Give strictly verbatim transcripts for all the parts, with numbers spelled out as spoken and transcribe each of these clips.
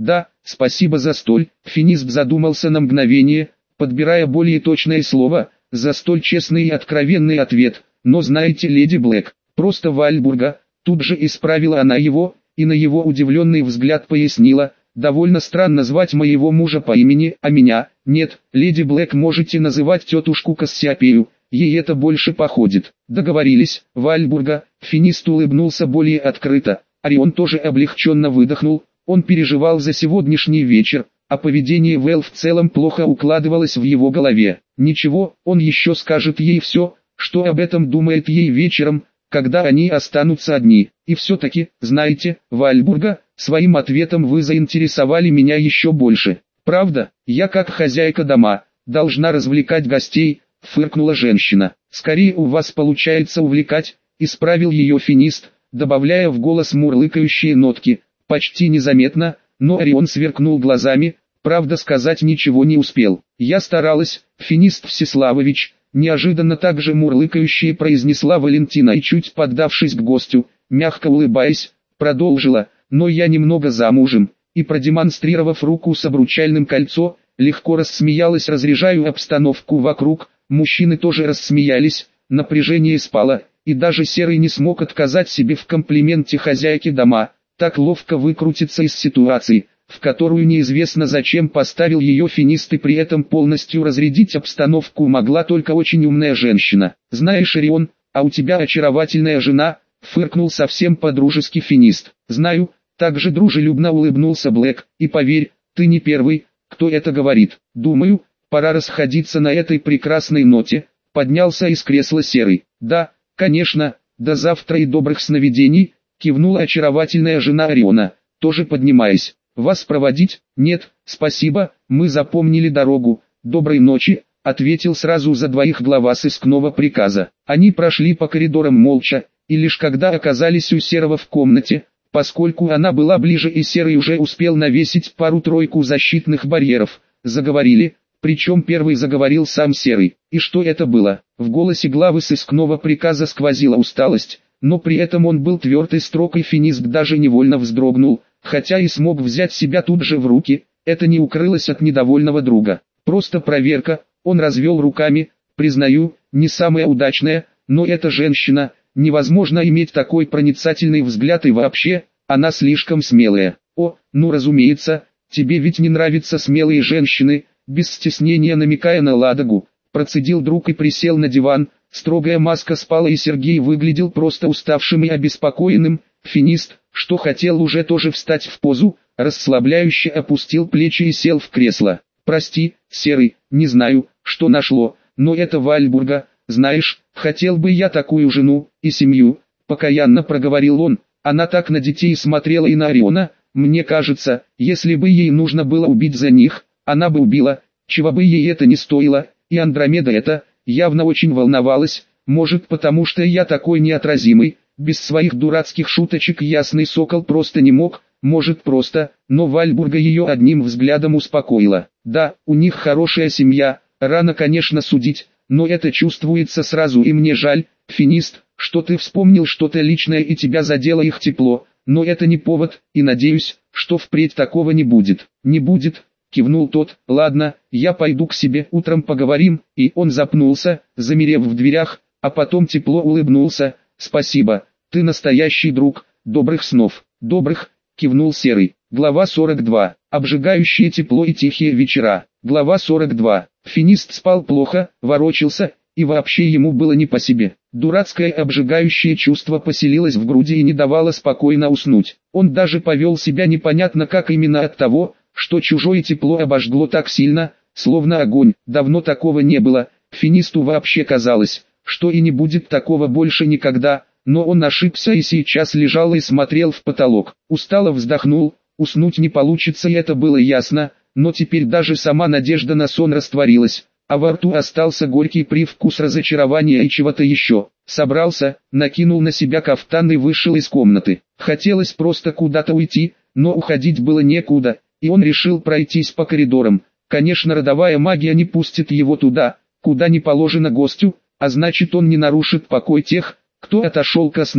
Да, спасибо за столь. Финист задумался на мгновение, подбирая более точное слово, за столь честный и откровенный ответ. Но знаете, леди Блэк, просто Вальбурга, тут же исправила она его, и на его удивленный взгляд пояснила, довольно странно звать моего мужа по имени, а меня, нет, леди Блэк можете называть тетушку Кассиопею, ей это больше походит. Договорились, Вальбурга. Финист улыбнулся более открыто, Орион тоже облегченно выдохнул, он переживал за сегодняшний вечер, а поведение Вэл в целом плохо укладывалось в его голове. Ничего, он еще скажет ей все, что об этом думает ей вечером, когда они останутся одни. И все-таки, знаете, Вальбурга, своим ответом вы заинтересовали меня еще больше. Правда, я как хозяйка дома, должна развлекать гостей, фыркнула женщина. Скорее у вас получается увлекать, исправил ее Финист, добавляя в голос мурлыкающие нотки. Почти незаметно, но Орион сверкнул глазами, правда сказать ничего не успел. Я старалась, Финист Всеславович, неожиданно также мурлыкающее произнесла Валентина и чуть поддавшись к гостю, мягко улыбаясь, продолжила, но я немного замужем, и продемонстрировав руку с обручальным кольцо, легко рассмеялась, разряжая обстановку вокруг, мужчины тоже рассмеялись, напряжение спало, и даже Серый не смог отказать себе в комплименте хозяйке дома, так ловко выкрутиться из ситуации, в которую неизвестно зачем поставил ее Финист, и при этом полностью разрядить обстановку могла только очень умная женщина. «Знаешь, Орион, а у тебя очаровательная жена», — фыркнул совсем по-дружески Финист. «Знаю», — также дружелюбно улыбнулся Блэк, — «и поверь, ты не первый, кто это говорит. Думаю, пора расходиться на этой прекрасной ноте», — поднялся из кресла Серый. «Да, конечно, до завтра и добрых сновидений», — кивнула очаровательная жена Ориона, тоже поднимаясь. «Вас проводить?» «Нет, спасибо, мы запомнили дорогу. Доброй ночи», — ответил сразу за двоих глава сыскного приказа. Они прошли по коридорам молча, и лишь когда оказались у Серого в комнате, поскольку она была ближе и Серый уже успел навесить пару-тройку защитных барьеров, заговорили, причем первый заговорил сам Серый. И что это было? В голосе главы сыскного приказа сквозила усталость, но при этом он был тверд и строг, и Финист даже невольно вздрогнул, хотя и смог взять себя тут же в руки, это не укрылось от недовольного друга. «Просто проверка», он развел руками, «признаю, не самая удачная, но эта женщина, невозможно иметь такой проницательный взгляд, и вообще, она слишком смелая». «О, ну разумеется, тебе ведь не нравятся смелые женщины», без стеснения намекая на Ладогу, процедил друг и присел на диван. Строгая маска спала, и Сергей выглядел просто уставшим и обеспокоенным. Финист, что хотел уже тоже встать в позу, расслабляюще опустил плечи и сел в кресло. «Прости, Серый, не знаю, что нашло, но это Вальбурга, знаешь, хотел бы я такую жену и семью», покаянно проговорил он. Она так на детей смотрела и на Ориона, мне кажется, если бы ей нужно было убить за них, она бы убила, чего бы ей это не стоило, и Андромеда это, явно очень волновалась, может потому что я такой неотразимый, без своих дурацких шуточек ясный сокол просто не мог, может просто, но Вальбурга ее одним взглядом успокоила. Да, у них хорошая семья, рано конечно судить, но это чувствуется сразу, и мне жаль, Финист, что ты вспомнил что-то личное и тебя задело их тепло, но это не повод, и надеюсь, что впредь такого не будет. Не будет, кивнул тот. Ладно, я пойду к себе, утром поговорим, и он запнулся, замерев в дверях, а потом тепло улыбнулся. Спасибо, ты настоящий друг, добрых снов. Добрых, кивнул Серый. Глава сорок два. Обжигающее тепло и тихие вечера. Глава сорок два. Финист спал плохо, ворочался, и вообще ему было не по себе. Дурацкое обжигающее чувство поселилось в груди и не давало спокойно уснуть. Он даже повел себя непонятно как именно от того, что чужое тепло обожгло так сильно, словно огонь. Давно такого не было. Финисту вообще казалось, что и не будет такого больше никогда, но он ошибся и сейчас лежал и смотрел в потолок. Устало вздохнул, уснуть не получится, и это было ясно, но теперь даже сама надежда на сон растворилась, а во рту остался горький привкус разочарования и чего-то еще. Собрался, накинул на себя кафтан и вышел из комнаты. Хотелось просто куда-то уйти, но уходить было некуда, и он решил пройтись по коридорам. Конечно, родовая магия не пустит его туда, куда не положено гостю, а значит он не нарушит покой тех, кто отошел ко сну,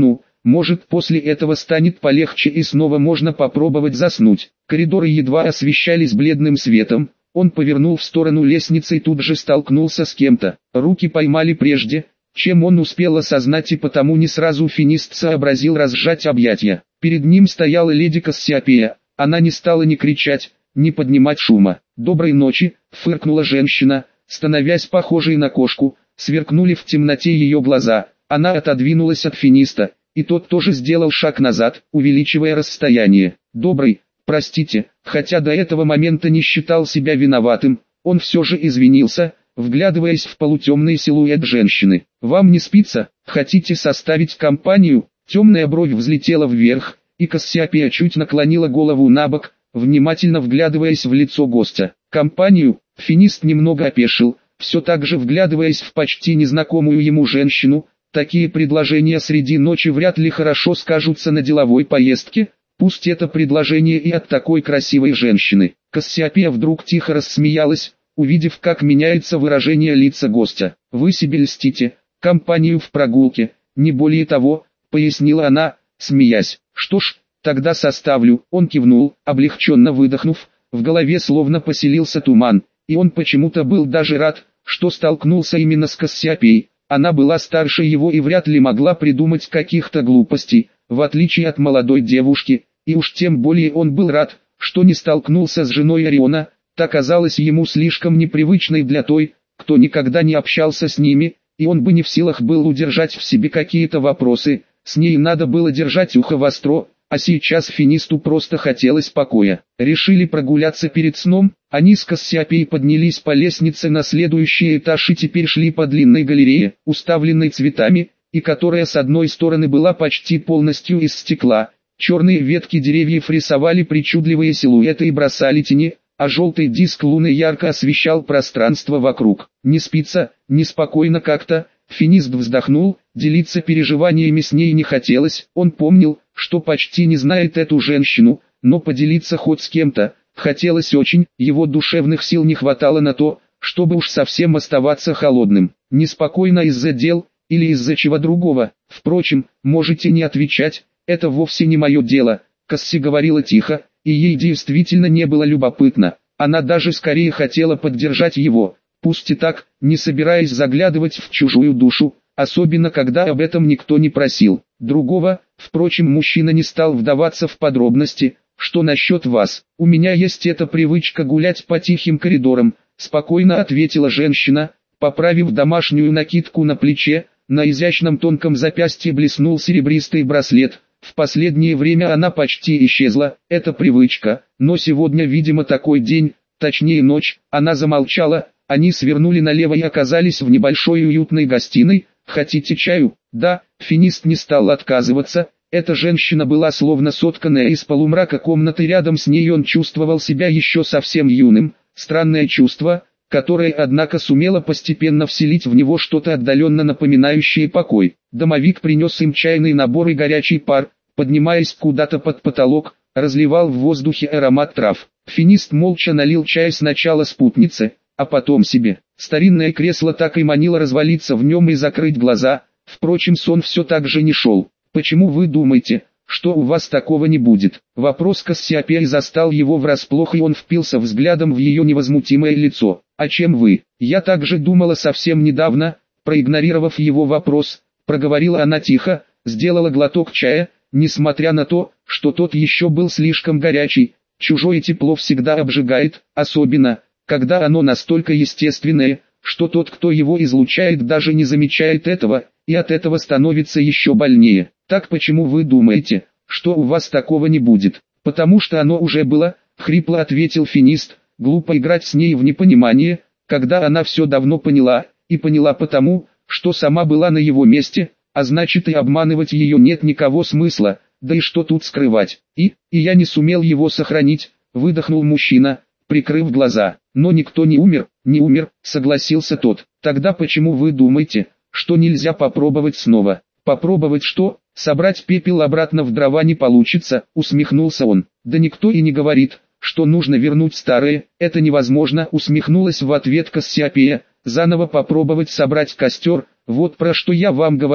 Может, после этого станет полегче и снова можно попробовать заснуть. Коридоры едва освещались бледным светом. Он повернул в сторону лестницы и тут же столкнулся с кем-то. Руки поймали прежде, чем он успел осознать, и потому не сразу Финист сообразил разжать объятия. Перед ним стояла леди Кассиопея. Она не стала ни кричать, ни поднимать шума. «Доброй ночи», — фыркнула женщина, становясь похожей на кошку. Сверкнули в темноте ее глаза. Она отодвинулась от Финиста, и тот тоже сделал шаг назад, увеличивая расстояние. «Добрый, простите», хотя до этого момента не считал себя виноватым, он все же извинился, вглядываясь в полутемный силуэт женщины. «Вам не спится? Хотите составить компанию?» Темная бровь взлетела вверх, и Кассиопея чуть наклонила голову набок, внимательно вглядываясь в лицо гостя. «Компанию?» Финист немного опешил, все так же вглядываясь в почти незнакомую ему женщину. Такие предложения среди ночи вряд ли хорошо скажутся на деловой поездке, пусть это предложение и от такой красивой женщины. Кассиопея вдруг тихо рассмеялась, увидев, как меняется выражение лица гостя. «Вы себе льстите, компанию в прогулке, не более того», — пояснила она, смеясь. «Что ж, тогда составлю». Он кивнул, облегченно выдохнув, в голове словно поселился туман, и он почему-то был даже рад, что столкнулся именно с Кассиопеей. Она была старше его и вряд ли могла придумать каких-то глупостей, в отличие от молодой девушки, и уж тем более он был рад, что не столкнулся с женой Ориона, та казалась ему слишком непривычной для той, кто никогда не общался с ними, и он бы не в силах был удержать в себе какие-то вопросы, с ней надо было держать ухо востро, а сейчас Финисту просто хотелось покоя. Решили прогуляться перед сном, они с Кассиопеей поднялись по лестнице на следующий этаж и теперь шли по длинной галерее, уставленной цветами, и которая с одной стороны была почти полностью из стекла. Черные ветки деревьев рисовали причудливые силуэты и бросали тени, а желтый диск луны ярко освещал пространство вокруг. «Не спится, неспокойно как-то», Финист вздохнул, делиться переживаниями с ней не хотелось, он помнил, что почти не знает эту женщину, но поделиться хоть с кем-то хотелось очень, его душевных сил не хватало на то, чтобы уж совсем оставаться холодным. Неспокойно из-за дел, или из-за чего другого, впрочем, можете не отвечать, это вовсе не мое дело. Касси говорила тихо, и ей действительно не было любопытно, она даже скорее хотела поддержать его, пусть и так, не собираясь заглядывать в чужую душу, особенно когда об этом никто не просил. Другого, впрочем, мужчина не стал вдаваться в подробности. «Что насчет вас? У меня есть эта привычка гулять по тихим коридорам», спокойно ответила женщина, поправив домашнюю накидку на плече. На изящном тонком запястье блеснул серебристый браслет. В последнее время она почти исчезла, эта привычка, но сегодня, видимо, такой день, точнее ночь. Она замолчала, они свернули налево и оказались в небольшой уютной гостиной. «Хотите чаю?» «Да», Финист не стал отказываться. Эта женщина была словно сотканная из полумрака комнаты, рядом с ней он чувствовал себя еще совсем юным. Странное чувство, которое, однако, сумело постепенно вселить в него что-то отдаленно напоминающее покой. Домовик принес им чайный набор и горячий пар, поднимаясь куда-то под потолок, разливал в воздухе аромат трав. Финист молча налил чай сначала спутнице, а потом себе. Старинное кресло так и манило развалиться в нем и закрыть глаза, впрочем, сон все так же не шел. «Почему вы думаете, что у вас такого не будет?» Вопрос Кассиопеи застал его врасплох, и он впился взглядом в ее невозмутимое лицо. «А чем вы?» «Я также думала совсем недавно», проигнорировав его вопрос, проговорила она тихо, сделала глоток чая, несмотря на то, что тот еще был слишком горячий. Чужое тепло всегда обжигает, особенно, когда оно настолько естественное, что тот, кто его излучает, даже не замечает этого, и от этого становится еще больнее. «Так почему вы думаете, что у вас такого не будет?» «Потому что оно уже было», — хрипло ответил Финист. «Глупо играть с ней в непонимание, когда она все давно поняла, и поняла потому, что сама была на его месте, а значит и обманывать ее нет никакого смысла, да и что тут скрывать. И, и я не сумел его сохранить», — выдохнул мужчина, прикрыв глаза. «Но никто не умер, не умер», — согласился тот. «Тогда почему вы думаете, что нельзя попробовать снова?» «Попробовать что? Собрать пепел обратно в дрова не получится», — усмехнулся он. «Да никто и не говорит, что нужно вернуть старое, это невозможно», — усмехнулась в ответ Кассиопея. «Заново попробовать собрать костер, вот про что я вам говорю»,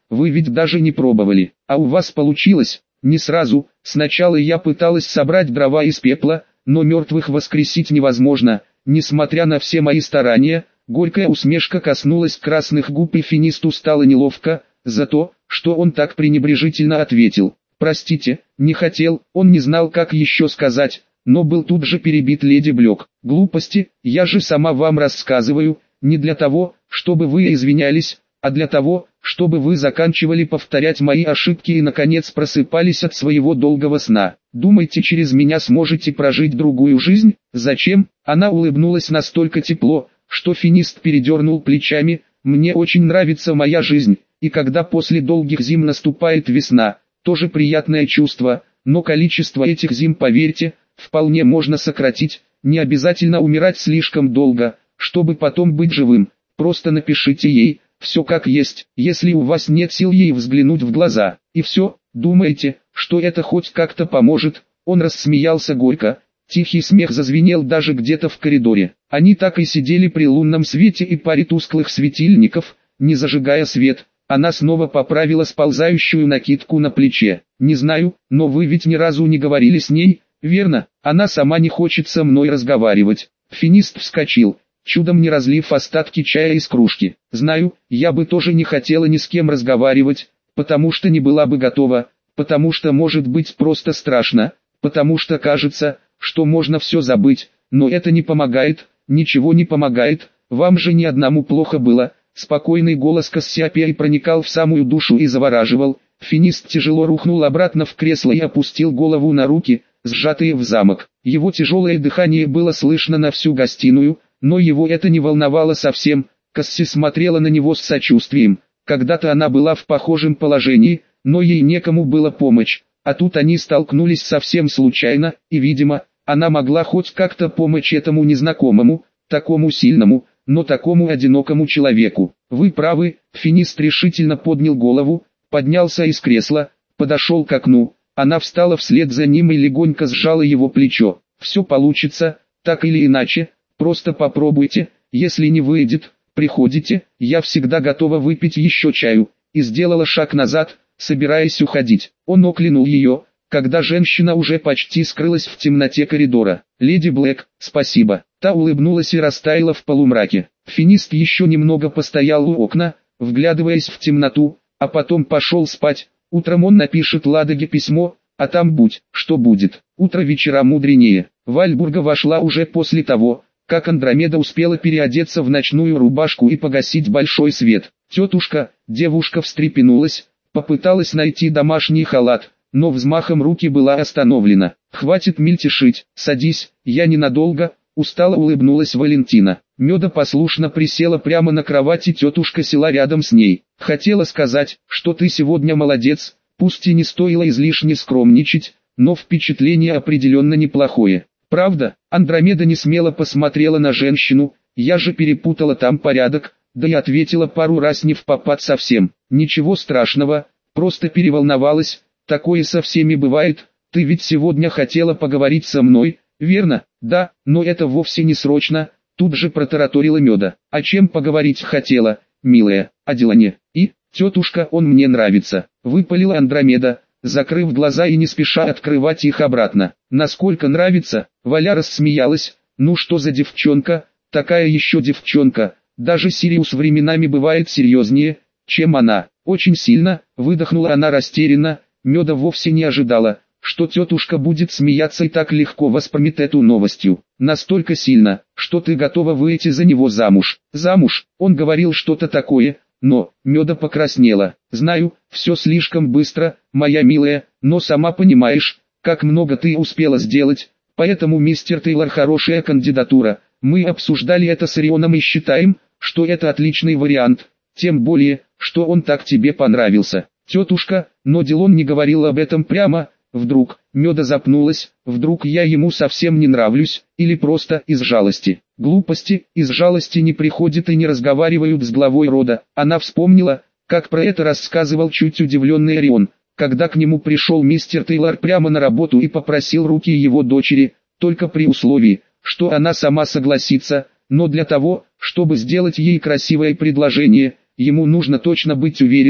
вы ведь даже не пробовали, а у вас получилось. Не сразу, сначала я пыталась собрать дрова из пепла, но мертвых воскресить невозможно, несмотря на все мои старания. Горькая усмешка коснулась красных губ, и финисту стало неловко за то, что он так пренебрежительно ответил. «Простите, не хотел», он не знал, как еще сказать, но был тут же перебит леди Блек. «Глупости, я же сама вам рассказываю, не для того, чтобы вы извинялись, а для того, чтобы вы заканчивали повторять мои ошибки и наконец просыпались от своего долгого сна. Думаете, через меня сможете прожить другую жизнь? Зачем?» Она улыбнулась настолько тепло, что финист передернул плечами. «Мне очень нравится моя жизнь, и когда после долгих зим наступает весна, тоже приятное чувство, но количество этих зим, поверьте, вполне можно сократить, не обязательно умирать слишком долго, чтобы потом быть живым. Просто напишите ей все как есть, если у вас нет сил ей взглянуть в глаза, и все. Думаете, что это хоть как-то поможет?» Он рассмеялся горько, тихий смех зазвенел даже где-то в коридоре. Они так и сидели при лунном свете и паре тусклых светильников, не зажигая свет. Она снова поправила сползающую накидку на плече. «Не знаю, но вы ведь ни разу не говорили с ней, верно? Она сама не хочет со мной разговаривать». Финист вскочил, чудом не разлив остатки чая из кружки. «Знаю, я бы тоже не хотела ни с кем разговаривать, потому что не была бы готова, потому что может быть просто страшно, потому что кажется, что можно все забыть, но это не помогает, ничего не помогает, вам же ни одному плохо было». Спокойный голос Кассиопеи проникал в самую душу и завораживал. Финист тяжело рухнул обратно в кресло и опустил голову на руки, сжатые в замок. Его тяжелое дыхание было слышно на всю гостиную, но его это не волновало совсем. Касси смотрела на него с сочувствием. Когда-то она была в похожем положении, но ей некому было помочь, а тут они столкнулись совсем случайно, и, видимо, она могла хоть как-то помочь этому незнакомому, такому сильному, но такому одинокому человеку. «Вы правы», Финист решительно поднял голову, поднялся из кресла, подошел к окну. Она встала вслед за ним и легонько сжала его плечо. «Все получится, так или иначе, просто попробуйте, если не выйдет, приходите, я всегда готова выпить еще чаю», и сделала шаг назад, собираясь уходить. Он окликнул ее, когда женщина уже почти скрылась в темноте коридора. «Леди Блэк, спасибо». Та улыбнулась и растаяла в полумраке. Финист еще немного постоял у окна, вглядываясь в темноту, а потом пошел спать. Утром он напишет Ладоге письмо, а там будь, что будет. Утро вечера мудренее. Вальбурга вошла уже после того, как Андромеда успела переодеться в ночную рубашку и погасить большой свет. «Тетушка», девушка встрепенулась, попыталась найти домашний халат, но взмахом руки была остановлена. «Хватит мельтешить, садись, я ненадолго», устало улыбнулась Валентина. Меда послушно присела прямо на кровати, тетушка села рядом с ней. «Хотела сказать, что ты сегодня молодец, пусть и не стоило излишне скромничать, но впечатление определенно неплохое. Правда?» Андромеда несмело посмотрела на женщину. «Я же перепутала там порядок, да и ответила пару раз не впопад совсем. Ничего страшного, просто переволновалась, такое со всеми бывает. Ты ведь сегодня хотела поговорить со мной, верно?» «Да, но это вовсе не срочно», тут же протараторила Меда. «О чем поговорить хотела, милая? О Дилане. И, тетушка, он мне нравится», выпалила Андромеда, закрыв глаза и не спеша открывать их обратно. «Насколько нравится?» Валя рассмеялась. «Ну что за девчонка, такая еще девчонка, даже Сириус временами бывает серьезнее, чем она». «Очень сильно», выдохнула она растерянно. Меда вовсе не ожидала, что тетушка будет смеяться и так легко воспримет эту новостью. «Настолько сильно, что ты готова выйти за него замуж». «Замуж?» Он говорил что-то такое, но Меда покраснела. «Знаю, все слишком быстро, моя милая, но сама понимаешь, как много ты успела сделать, поэтому мистер Тейлор хорошая кандидатура. Мы обсуждали это с Рионом и считаем, что это отличный вариант, тем более, что он так тебе понравился». «Тетушка», но Дилон не говорил об этом прямо. Вдруг, Меда запнулась, вдруг я ему совсем не нравлюсь, или просто из жалости. Глупости, из жалости не приходят и не разговаривают с главой рода. Она вспомнила, как про это рассказывал чуть удивленный Орион, когда к нему пришел мистер Тейлор прямо на работу и попросил руки его дочери, только при условии, что она сама согласится, но для того, чтобы сделать ей красивое предложение, ему нужно точно быть уверенным,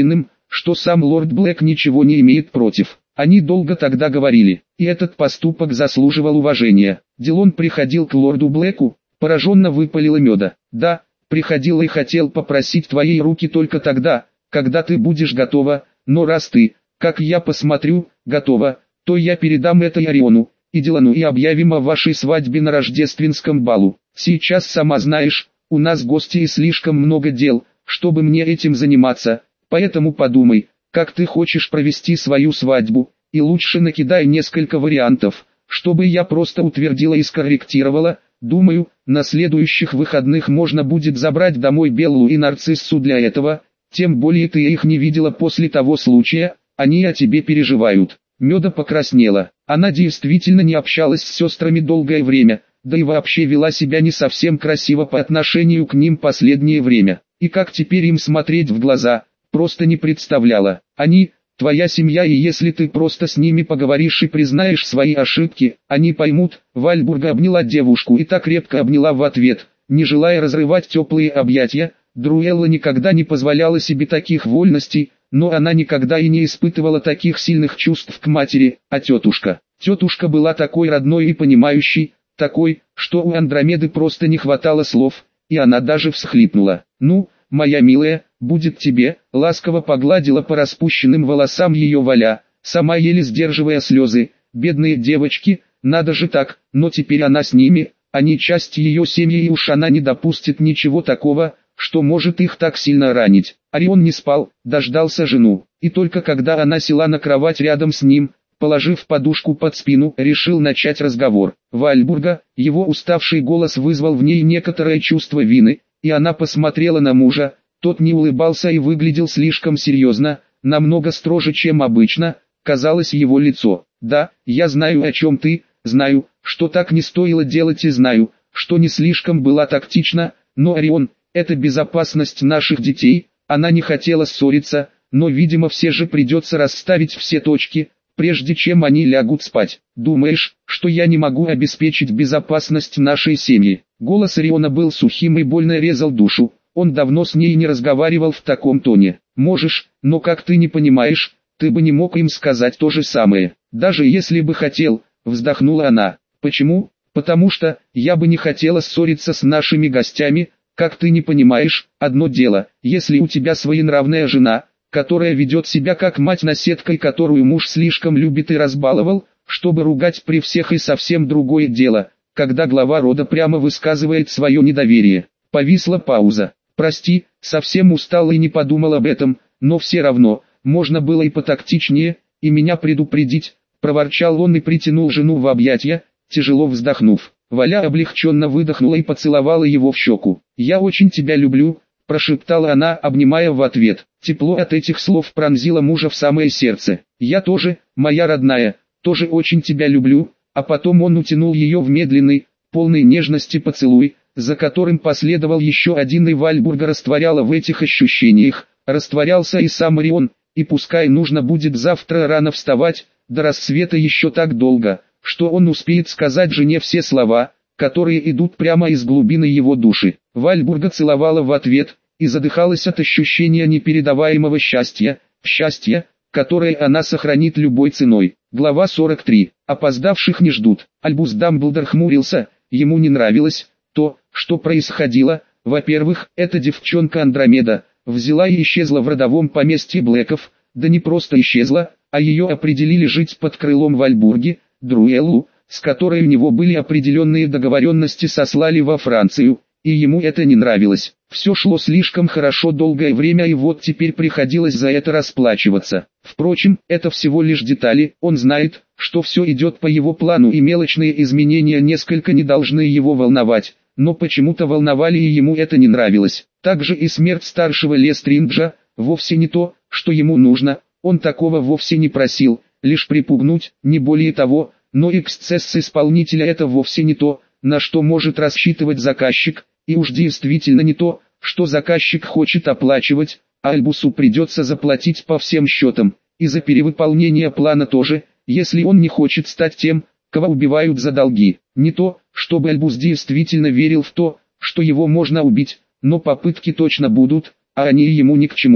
что сам лорд Блэк ничего не имеет против. Они долго тогда говорили, и этот поступок заслуживал уважения. Дилон приходил к лорду Блэку, пораженно выпалила Меда. Да, приходил и хотел попросить твоей руки только тогда, когда ты будешь готова, но раз ты, как я посмотрю, готова, то я передам это Ориону и Дилану и объявим о вашей свадьбе на рождественском балу. Сейчас сама знаешь, у нас гости и слишком много дел, чтобы мне этим заниматься, поэтому подумай, как ты хочешь провести свою свадьбу, и лучше накидай несколько вариантов, чтобы я просто утвердила и скорректировала. Думаю, на следующих выходных можно будет забрать домой Беллу и Нарциссу для этого, тем более ты их не видела после того случая, они о тебе переживают. Меда покраснела, она действительно не общалась с сестрами долгое время, да и вообще вела себя не совсем красиво по отношению к ним последнее время, и как теперь им смотреть в глаза, просто не представляла. Они, твоя семья, и если ты просто с ними поговоришь и признаешь свои ошибки, они поймут. Вальбурга обняла девушку и так крепко обняла в ответ, не желая разрывать теплые объятия. Друэлла никогда не позволяла себе таких вольностей, но она никогда и не испытывала таких сильных чувств к матери, а тетушка. Тетушка была такой родной и понимающей, такой, что у Андромеды просто не хватало слов, и она даже всхлипнула. «Ну, моя милая, будет тебе», — ласково погладила по распущенным волосам ее Валя, сама еле сдерживая слезы. «Бедные девочки, надо же так, но теперь она с ними, они часть ее семьи, и уж она не допустит ничего такого, что может их так сильно ранить». Орион не спал, дождался жену, и только когда она села на кровать рядом с ним, положив подушку под спину, решил начать разговор. Вальбурга, его уставший голос вызвал в ней некоторое чувство вины, и она посмотрела на мужа. Тот не улыбался и выглядел слишком серьезно, намного строже, чем обычно, казалось его лицо. «Да, я знаю, о чем ты, знаю, что так не стоило делать, и знаю, что не слишком была тактична, но Орион, это безопасность наших детей». Она не хотела ссориться, но видимо все же придется расставить все точки, прежде чем они лягут спать. «Думаешь, что я не могу обеспечить безопасность нашей семьи?» Голос Ориона был сухим и больно резал душу, он давно с ней не разговаривал в таком тоне. «Можешь, но как ты не понимаешь, ты бы не мог им сказать то же самое, даже если бы хотел», вздохнула она. «Почему?» «Потому что, я бы не хотела ссориться с нашими гостями. Как ты не понимаешь, одно дело, если у тебя своенравная жена, которая ведет себя как мать-наседкой, которую муж слишком любит и разбаловал, чтобы ругать при всех, и совсем другое дело, когда глава рода прямо высказывает свое недоверие». Повисла пауза. «Прости, совсем устал и не подумал об этом, но все равно, можно было и потактичнее, и меня предупредить», проворчал он и притянул жену в объятия, тяжело вздохнув. Валя облегченно выдохнула и поцеловала его в щеку. «Я очень тебя люблю», – прошептала она, обнимая в ответ. Тепло от этих слов пронзило мужа в самое сердце. «Я тоже, моя родная, тоже очень тебя люблю», а потом он утянул ее в медленный, полный нежности поцелуй, за которым последовал еще один, и Вальбурга растворяла в этих ощущениях, растворялся и сам Орион, и пускай нужно будет завтра рано вставать, до рассвета еще так долго, что он успеет сказать жене все слова, которые идут прямо из глубины его души. Вальбурга целовала в ответ, и задыхалась от ощущения непередаваемого счастья, счастья, которое она сохранит любой ценой. Глава сорок три. Опоздавших не ждут. Альбус Дамблдор хмурился, ему не нравилось то, что происходило. Во-первых, эта девчонка Андромеда взяла и исчезла в родовом поместье Блэков, да не просто исчезла, а ее определили жить под крылом Вальбурги. Друэллу, с которой у него были определенные договоренности, сослали во Францию, и ему это не нравилось. Все шло слишком хорошо долгое время, и вот теперь приходилось за это расплачиваться. Впрочем, это всего лишь детали, он знает, что все идет по его плану, и мелочные изменения несколько не должны его волновать, но почему-то волновали, и ему это не нравилось. Также и смерть старшего Лестринджа, вовсе не то, что ему нужно, он такого вовсе не просил, лишь припугнуть, не более того, но эксцесс исполнителя — это вовсе не то, на что может рассчитывать заказчик, и уж действительно не то, что заказчик хочет оплачивать, а Альбусу придется заплатить по всем счетам, и за перевыполнение плана тоже, если он не хочет стать тем, кого убивают за долги. Не то, чтобы Альбус действительно верил в то, что его можно убить, но попытки точно будут, а они ему ни к чему.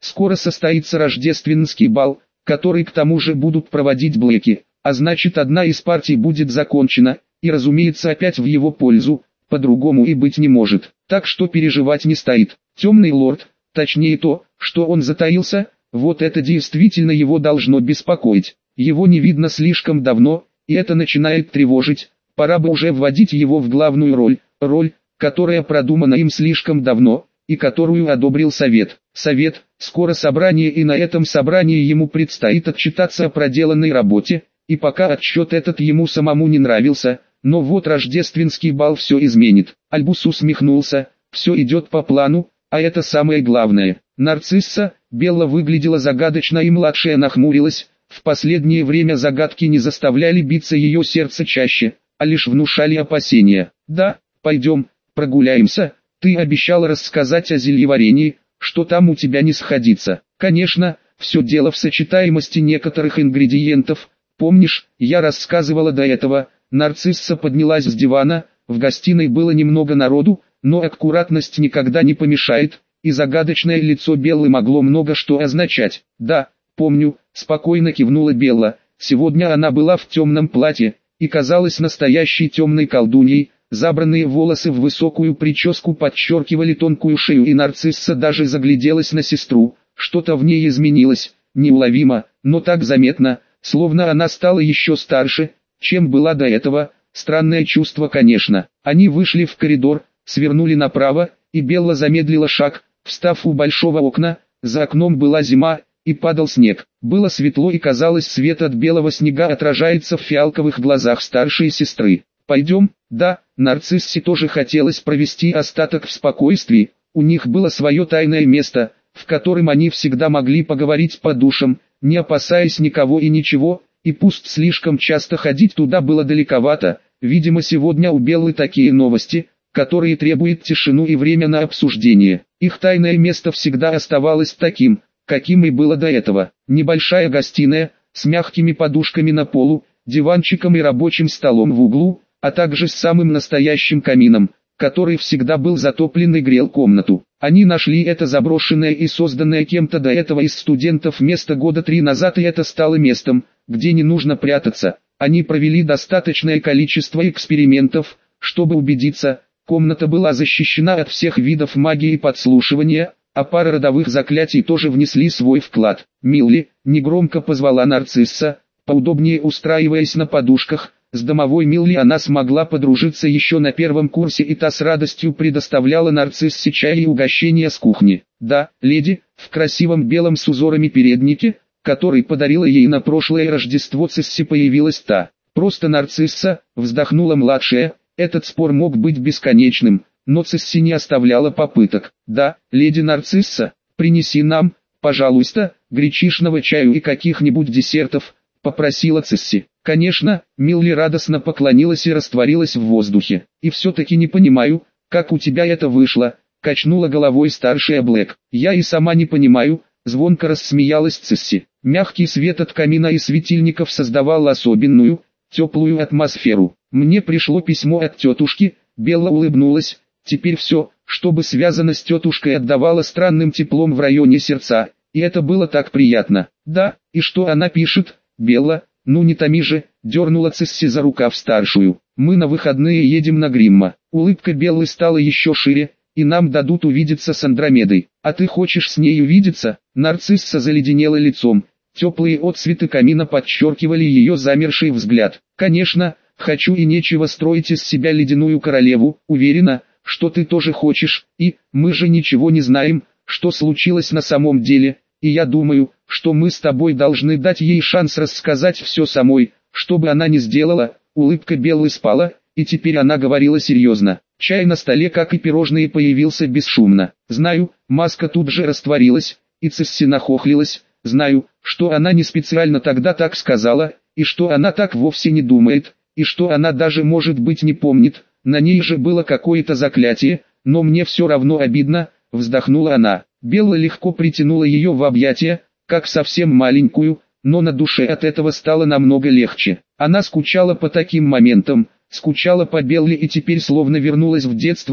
Скоро состоится рождественский бал, который к тому же будут проводить Блэки, а значит одна из партий будет закончена, и разумеется опять в его пользу, по-другому и быть не может, так что переживать не стоит. Темный лорд, точнее то, что он затаился, вот это действительно его должно беспокоить. Его не видно слишком давно, и это начинает тревожить, пора бы уже вводить его в главную роль, роль, которая продумана им слишком давно, и которую одобрил совет. Совет, скоро собрание, и на этом собрании ему предстоит отчитаться о проделанной работе, и пока отчет этот ему самому не нравился, но вот рождественский бал все изменит. Альбус усмехнулся, все идет по плану, а это самое главное. Нарцисса, Белла выглядела загадочно и младшая нахмурилась, в последнее время загадки не заставляли биться ее сердце чаще, а лишь внушали опасения. Да, пойдем, прогуляемся, ты обещал рассказать о зельеварении, что там у тебя не сходится. Конечно, все дело в сочетаемости некоторых ингредиентов, помнишь, я рассказывала до этого. Нарцисса поднялась с дивана, в гостиной было немного народу, но аккуратность никогда не помешает, и загадочное лицо Беллы могло много что означать. Да, помню, спокойно кивнула Белла, сегодня она была в темном платье, и казалась настоящей темной колдуньей, забранные волосы в высокую прическу подчеркивали тонкую шею, и Нарцисса даже загляделась на сестру, что-то в ней изменилось, неуловимо, но так заметно, словно она стала еще старше, чем была до этого. Странное чувство, конечно. Они вышли в коридор, свернули направо, и Белла замедлила шаг, встав у большого окна. За окном была зима, и падал снег. Было светло, и казалось, свет от белого снега отражается в фиалковых глазах старшей сестры. «Пойдем?» Да, Нарциссе тоже хотелось провести остаток в спокойствии. У них было свое тайное место, в котором они всегда могли поговорить по душам, не опасаясь никого и ничего. И пусть слишком часто ходить туда было далековато, видимо сегодня у Беллы такие новости, которые требуют тишину и время на обсуждение. Их тайное место всегда оставалось таким, каким и было до этого. Небольшая гостиная, с мягкими подушками на полу, диванчиком и рабочим столом в углу, а также с самым настоящим камином, который всегда был затоплен и грел комнату. Они нашли это заброшенное и созданное кем-то до этого из студентов место года три назад, и это стало местом, где не нужно прятаться. Они провели достаточное количество экспериментов, чтобы убедиться, комната была защищена от всех видов магии и подслушивания, а пара родовых заклятий тоже внесли свой вклад. «Милли», негромко позвала Нарцисса, поудобнее устраиваясь на подушках. С домовой Милли она смогла подружиться еще на первом курсе, и та с радостью предоставляла Нарциссе чай и угощения с кухни. «Да, леди», в красивом белом с узорами переднике, который подарила ей на прошлое Рождество Цисси, появилась та. «Просто Нарцисса», вздохнула младшая. Этот спор мог быть бесконечным, но Цисси не оставляла попыток. «Да, леди Нарцисса, принеси нам, пожалуйста, гречишного чаю и каких-нибудь десертов», попросила Цисси. «Конечно», Милли радостно поклонилась и растворилась в воздухе. «И все-таки не понимаю, как у тебя это вышло», качнула головой старшая Блэк. «Я и сама не понимаю», звонко рассмеялась Цисси. Мягкий свет от камина и светильников создавал особенную, теплую атмосферу. «Мне пришло письмо от тетушки», Белла улыбнулась. Теперь все, что бы связано с тетушкой, отдавало странным теплом в районе сердца, и это было так приятно. «Да, и что она пишет?» «Белла, ну не томи же», дернула Цисси за рукав старшую. «Мы на выходные едем на Гримма». Улыбка Беллы стала еще шире. «И нам дадут увидеться с Андромедой. А ты хочешь с ней увидеться?» Нарцисса заледенела лицом. Теплые отсветы камина подчеркивали ее замерший взгляд. «Конечно, хочу, и нечего строить из себя ледяную королеву. Уверена, что ты тоже хочешь, и мы же ничего не знаем, что случилось на самом деле, и я думаю, что мы с тобой должны дать ей шанс рассказать все самой, что бы она ни сделала». Улыбка Беллы спала, и теперь она говорила серьезно. Чай на столе, как и пирожные, появился бесшумно. «Знаю», маска тут же растворилась, и Цисси нахохлилась. «Знаю, что она не специально тогда так сказала, и что она так вовсе не думает, и что она даже, может быть, не помнит, на ней же было какое-то заклятие, но мне все равно обидно», вздохнула она. Белла легко притянула ее в объятия, как совсем маленькую, но на душе от этого стало намного легче. Она скучала по таким моментам, скучала по Белле и теперь словно вернулась в детство,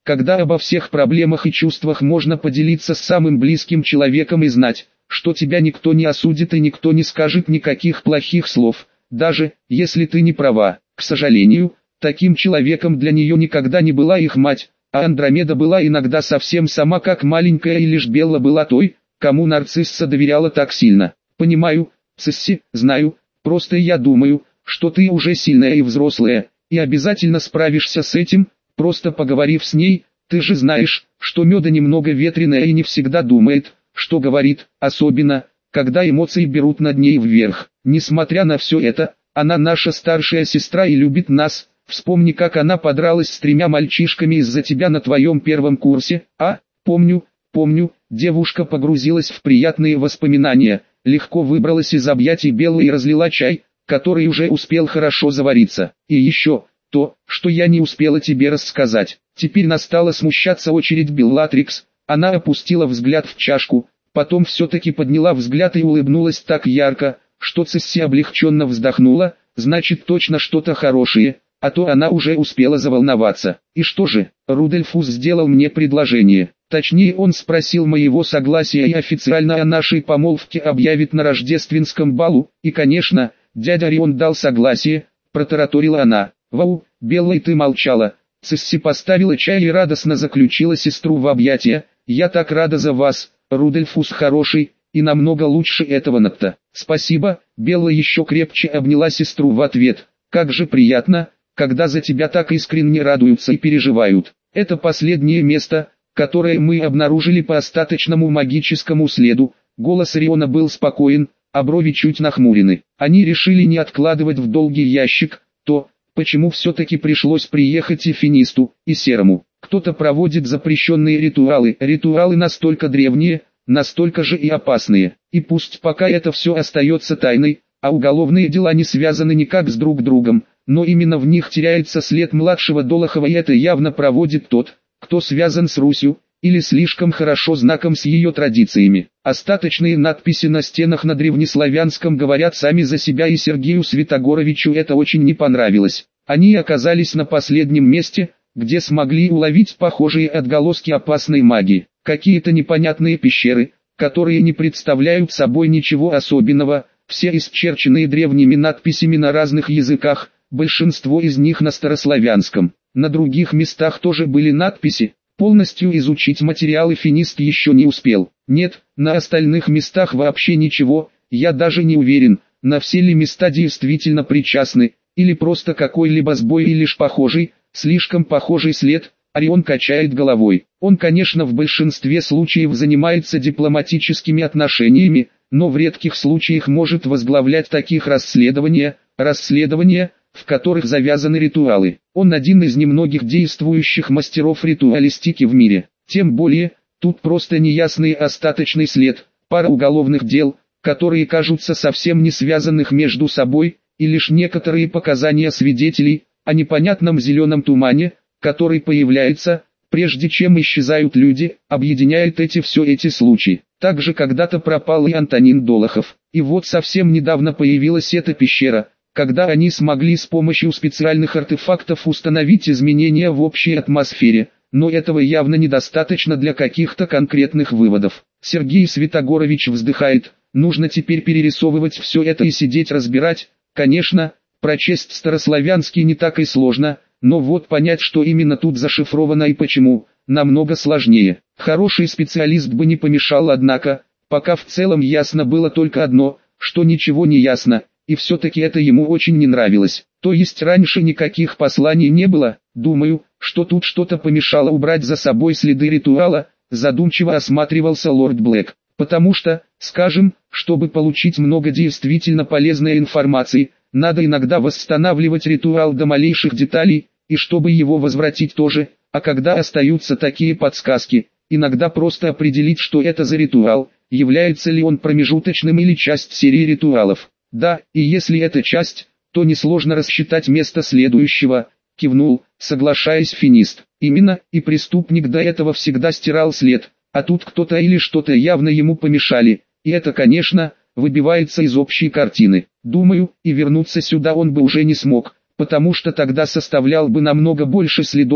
когда обо всех проблемах и чувствах можно поделиться с самым близким человеком и знать, что тебя никто не осудит и никто не скажет никаких плохих слов, даже если ты не права. К сожалению, таким человеком для нее никогда не была их мать, а Андромеда была иногда совсем сама как маленькая, и лишь Белла была той, кому нарцисса доверяла так сильно. «Понимаю, Цисси, знаю, просто я думаю, что ты уже сильная и взрослая, и обязательно справишься с этим, просто поговорив с ней. Ты же знаешь, что Меда немного ветреная и не всегда думает, что говорит, особенно, когда эмоции берут над ней вверх. Несмотря на все это, она наша старшая сестра и любит нас. Вспомни, как она подралась с тремя мальчишками из-за тебя на твоем первом курсе, а? Помню, помню». Девушка погрузилась в приятные воспоминания, легко выбралась из объятий Беллы и разлила чай, который уже успел хорошо завариться. «И еще, то, что я не успела тебе рассказать». Теперь настала смущаться очередь Беллатрикс. Она опустила взгляд в чашку, потом все-таки подняла взгляд и улыбнулась так ярко, что Цисси облегченно вздохнула. «Значит, точно что-то хорошее, а то она уже успела заволноваться». «И что же?» «Рудольфус сделал мне предложение. Точнее, он спросил моего согласия и официально о нашей помолвке объявит на рождественском балу, и, конечно, дядя Рион дал согласие», — протараторила она. «Вау, Белла, и ты молчала». Цисси поставила чай и радостно заключила сестру в объятия. «Я так рада за вас, Рудольфус хороший, и намного лучше этого Натта». «Спасибо». Белла еще крепче обняла сестру в ответ. «Как же приятно, когда за тебя так искренне радуются и переживают. Это последнее место, которое мы обнаружили по остаточному магическому следу». Голос Риона был спокоен, а брови чуть нахмурены. Они решили не откладывать в долгий ящик то, почему все-таки пришлось приехать и Финисту, и Серому. Кто-то проводит запрещенные ритуалы. Ритуалы настолько древние, настолько же и опасные. И пусть пока это все остается тайной, а уголовные дела не связаны никак с друг другом, но именно в них теряется след младшего Долохова, и это явно проводит тот, кто связан с Русью, или слишком хорошо знаком с ее традициями. Остаточные надписи на стенах на древнеславянском говорят сами за себя, и Сергею Святогоровичу это очень не понравилось. Они оказались на последнем месте, где смогли уловить похожие отголоски опасной магии. Какие-то непонятные пещеры, которые не представляют собой ничего особенного, все исчерченные древними надписями на разных языках, большинство из них на старославянском. На других местах тоже были надписи. Полностью изучить материалы Финист еще не успел. Нет, на остальных местах вообще ничего. Я даже не уверен, на все ли места действительно причастны, или просто какой-либо сбой и лишь похожий, слишком похожий след. Орион качает головой. Он, конечно, в большинстве случаев занимается дипломатическими отношениями, но в редких случаях может возглавлять таких расследования, расследования, в которых завязаны ритуалы. Он один из немногих действующих мастеров ритуалистики в мире. Тем более, тут просто неясный остаточный след, пара уголовных дел, которые кажутся совсем не связанных между собой, и лишь некоторые показания свидетелей о непонятном зеленом тумане, который появляется, прежде чем исчезают люди, объединяет эти все эти случаи. Также когда-то пропал и Антонин Долохов, и вот совсем недавно появилась эта пещера, когда они смогли с помощью специальных артефактов установить изменения в общей атмосфере, но этого явно недостаточно для каких-то конкретных выводов. Сергей Святогорович вздыхает, нужно теперь перерисовывать все это и сидеть разбирать. Конечно, прочесть старославянский не так и сложно, но вот понять, что именно тут зашифровано и почему, намного сложнее. Хороший специалист бы не помешал, однако, пока в целом ясно было только одно, что ничего не ясно. И все-таки это ему очень не нравилось. То есть раньше никаких посланий не было. Думаю, что тут что-то помешало убрать за собой следы ритуала, задумчиво осматривался лорд Блэк. Потому что, скажем, чтобы получить много действительно полезной информации, надо иногда восстанавливать ритуал до малейших деталей, и чтобы его возвратить тоже, а когда остаются такие подсказки, иногда просто определить, что это за ритуал, является ли он промежуточным или часть серии ритуалов. Да, и если это часть, то несложно рассчитать место следующего, кивнул, соглашаясь Финист. Именно, и преступник до этого всегда стирал след, а тут кто-то или что-то явно ему помешали, и это, конечно, выбивается из общей картины. Думаю, и вернуться сюда он бы уже не смог, потому что тогда составлял бы намного больше следов,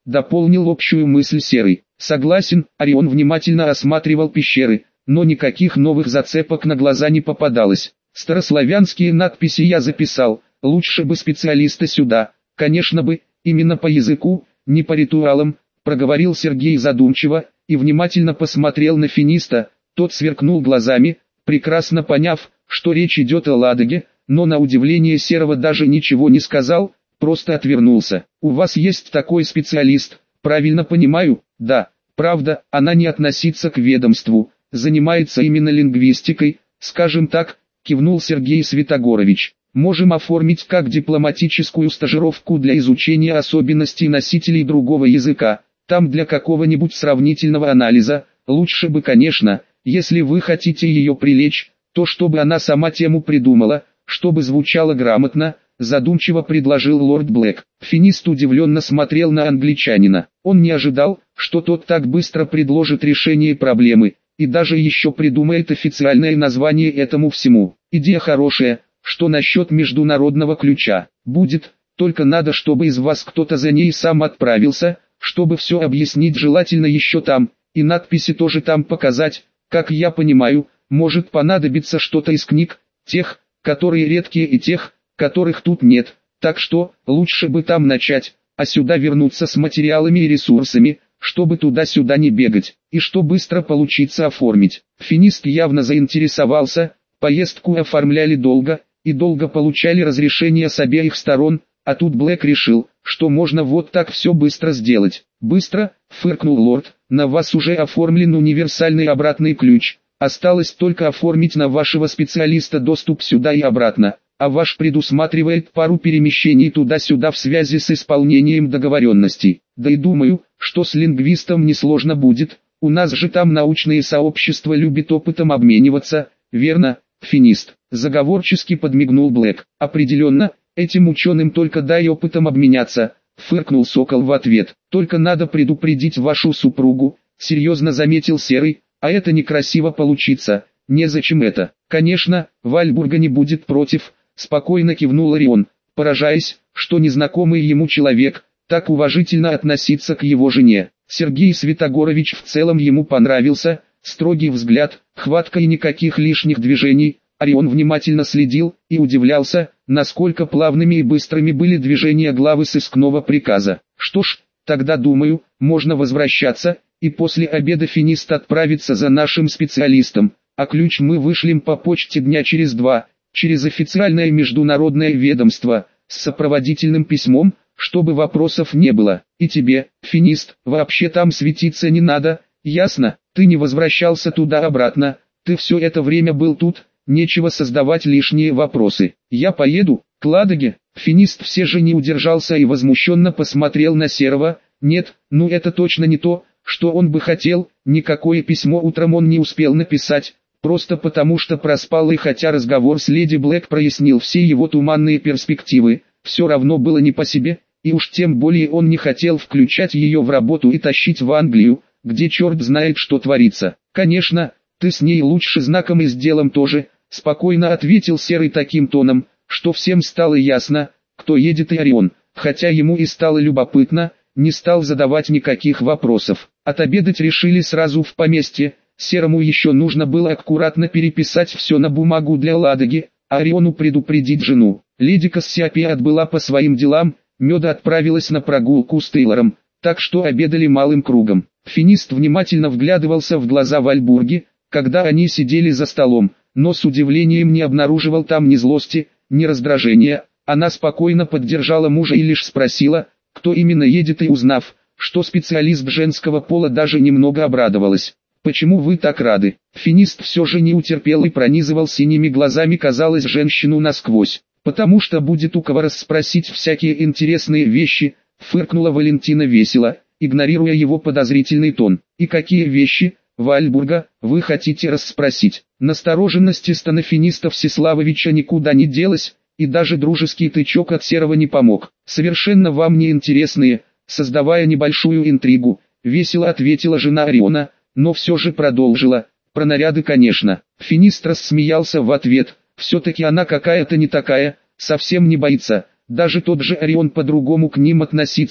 дополнил общую мысль Серый. Согласен, Орион внимательно осматривал пещеры, но никаких новых зацепок на глаза не попадалось. Старославянские надписи я записал, лучше бы специалиста сюда, конечно бы, именно по языку, не по ритуалам, проговорил Сергей задумчиво, и внимательно посмотрел на Финиста. Тот сверкнул глазами, прекрасно поняв, что речь идет о Ладоге, но на удивление Серого даже ничего не сказал, просто отвернулся. «У вас есть такой специалист, правильно понимаю?» «Да, правда, она не относится к ведомству, занимается именно лингвистикой, скажем так», кивнул Сергей Святогорович. «Можем оформить как дипломатическую стажировку для изучения особенностей носителей другого языка, там для какого-нибудь сравнительного анализа, лучше бы, конечно, если вы хотите ее привлечь, то чтобы она сама тему придумала, чтобы звучало грамотно», задумчиво предложил лорд Блэк. Финист удивленно смотрел на англичанина. Он не ожидал, что тот так быстро предложит решение проблемы, и даже еще придумает официальное название этому всему. Идея хорошая, что насчет международного ключа? Будет, только надо, чтобы из вас кто-то за ней сам отправился, чтобы все объяснить, желательно еще там, и надписи тоже там показать. Как я понимаю, может понадобиться что-то из книг, тех, которые редкие, и тех, которых тут нет, так что, лучше бы там начать, а сюда вернуться с материалами и ресурсами, чтобы туда-сюда не бегать, и что быстро получится оформить. Финист явно заинтересовался, поездку оформляли долго, и долго получали разрешение с обеих сторон, а тут Блэк решил, что можно вот так все быстро сделать. «Быстро?» — фыркнул лорд, «на вас уже оформлен универсальный обратный ключ, осталось только оформить на вашего специалиста доступ сюда и обратно. А ваш предусматривает пару перемещений туда-сюда в связи с исполнением договоренностей. Да и думаю, что с лингвистом несложно будет, у нас же там научное сообщество любит опытом обмениваться, верно, Финист?» Заговорчески подмигнул Блэк. «Определенно, этим ученым только дай опытом обменяться», фыркнул Сокол в ответ. «Только надо предупредить вашу супругу», серьезно заметил Серый, «а это некрасиво получится, незачем это». «Конечно, Вальбурга не будет против», спокойно кивнул Орион, поражаясь, что незнакомый ему человек так уважительно относится к его жене. Сергей Святогорович в целом ему понравился, строгий взгляд, хватка и никаких лишних движений. Орион внимательно следил и удивлялся, насколько плавными и быстрыми были движения главы сыскного приказа. «Что ж, тогда думаю, можно возвращаться, и после обеда Финист отправится за нашим специалистом, а ключ мы вышлем по почте дня через два, через официальное международное ведомство, с сопроводительным письмом, чтобы вопросов не было. И тебе, Финист, вообще там светиться не надо, ясно? Ты не возвращался туда-обратно, ты все это время был тут, нечего создавать лишние вопросы. Я поеду, к Ладоге». Финист все же не удержался и возмущенно посмотрел на Серого. Нет, ну это точно не то, что он бы хотел, никакое письмо утром он не успел написать. Просто потому что проспал, и хотя разговор с леди Блэк прояснил все его туманные перспективы, все равно было не по себе, и уж тем более он не хотел включать ее в работу и тащить в Англию, где черт знает что творится. «Конечно, ты с ней лучше знаком и с делом тоже», спокойно ответил Серый таким тоном, что всем стало ясно, кто едет, и Орион, хотя ему и стало любопытно, не стал задавать никаких вопросов. Отобедать решили сразу в поместье. Серому еще нужно было аккуратно переписать все на бумагу для Ладоги, а Ориону предупредить жену. Леди Кассиопея отбыла по своим делам, Меда отправилась на прогулку с Тейлором, так что обедали малым кругом. Финист внимательно вглядывался в глаза Вальбурги, когда они сидели за столом, но с удивлением не обнаруживал там ни злости, ни раздражения. Она спокойно поддержала мужа и лишь спросила, кто именно едет, и узнав, что специалист женского пола, даже немного обрадовалась. «Почему вы так рады?» Финист все же не утерпел и пронизывал синими глазами, казалось, женщину насквозь. «Потому что будет у кого расспросить всякие интересные вещи», фыркнула Валентина весело, игнорируя его подозрительный тон. «И какие вещи, Вальбурга, вы хотите расспросить?» Настороженность Станофиниста Всеславовича никуда не делась, и даже дружеский тычок от Серого не помог. «Совершенно вам не интересные», создавая небольшую интригу, весело ответила жена Ориона, но все же продолжила, «про наряды, конечно». Финист рассмеялся в ответ, «все-таки она какая-то не такая, совсем не боится, даже тот же Орион по-другому к ним относится,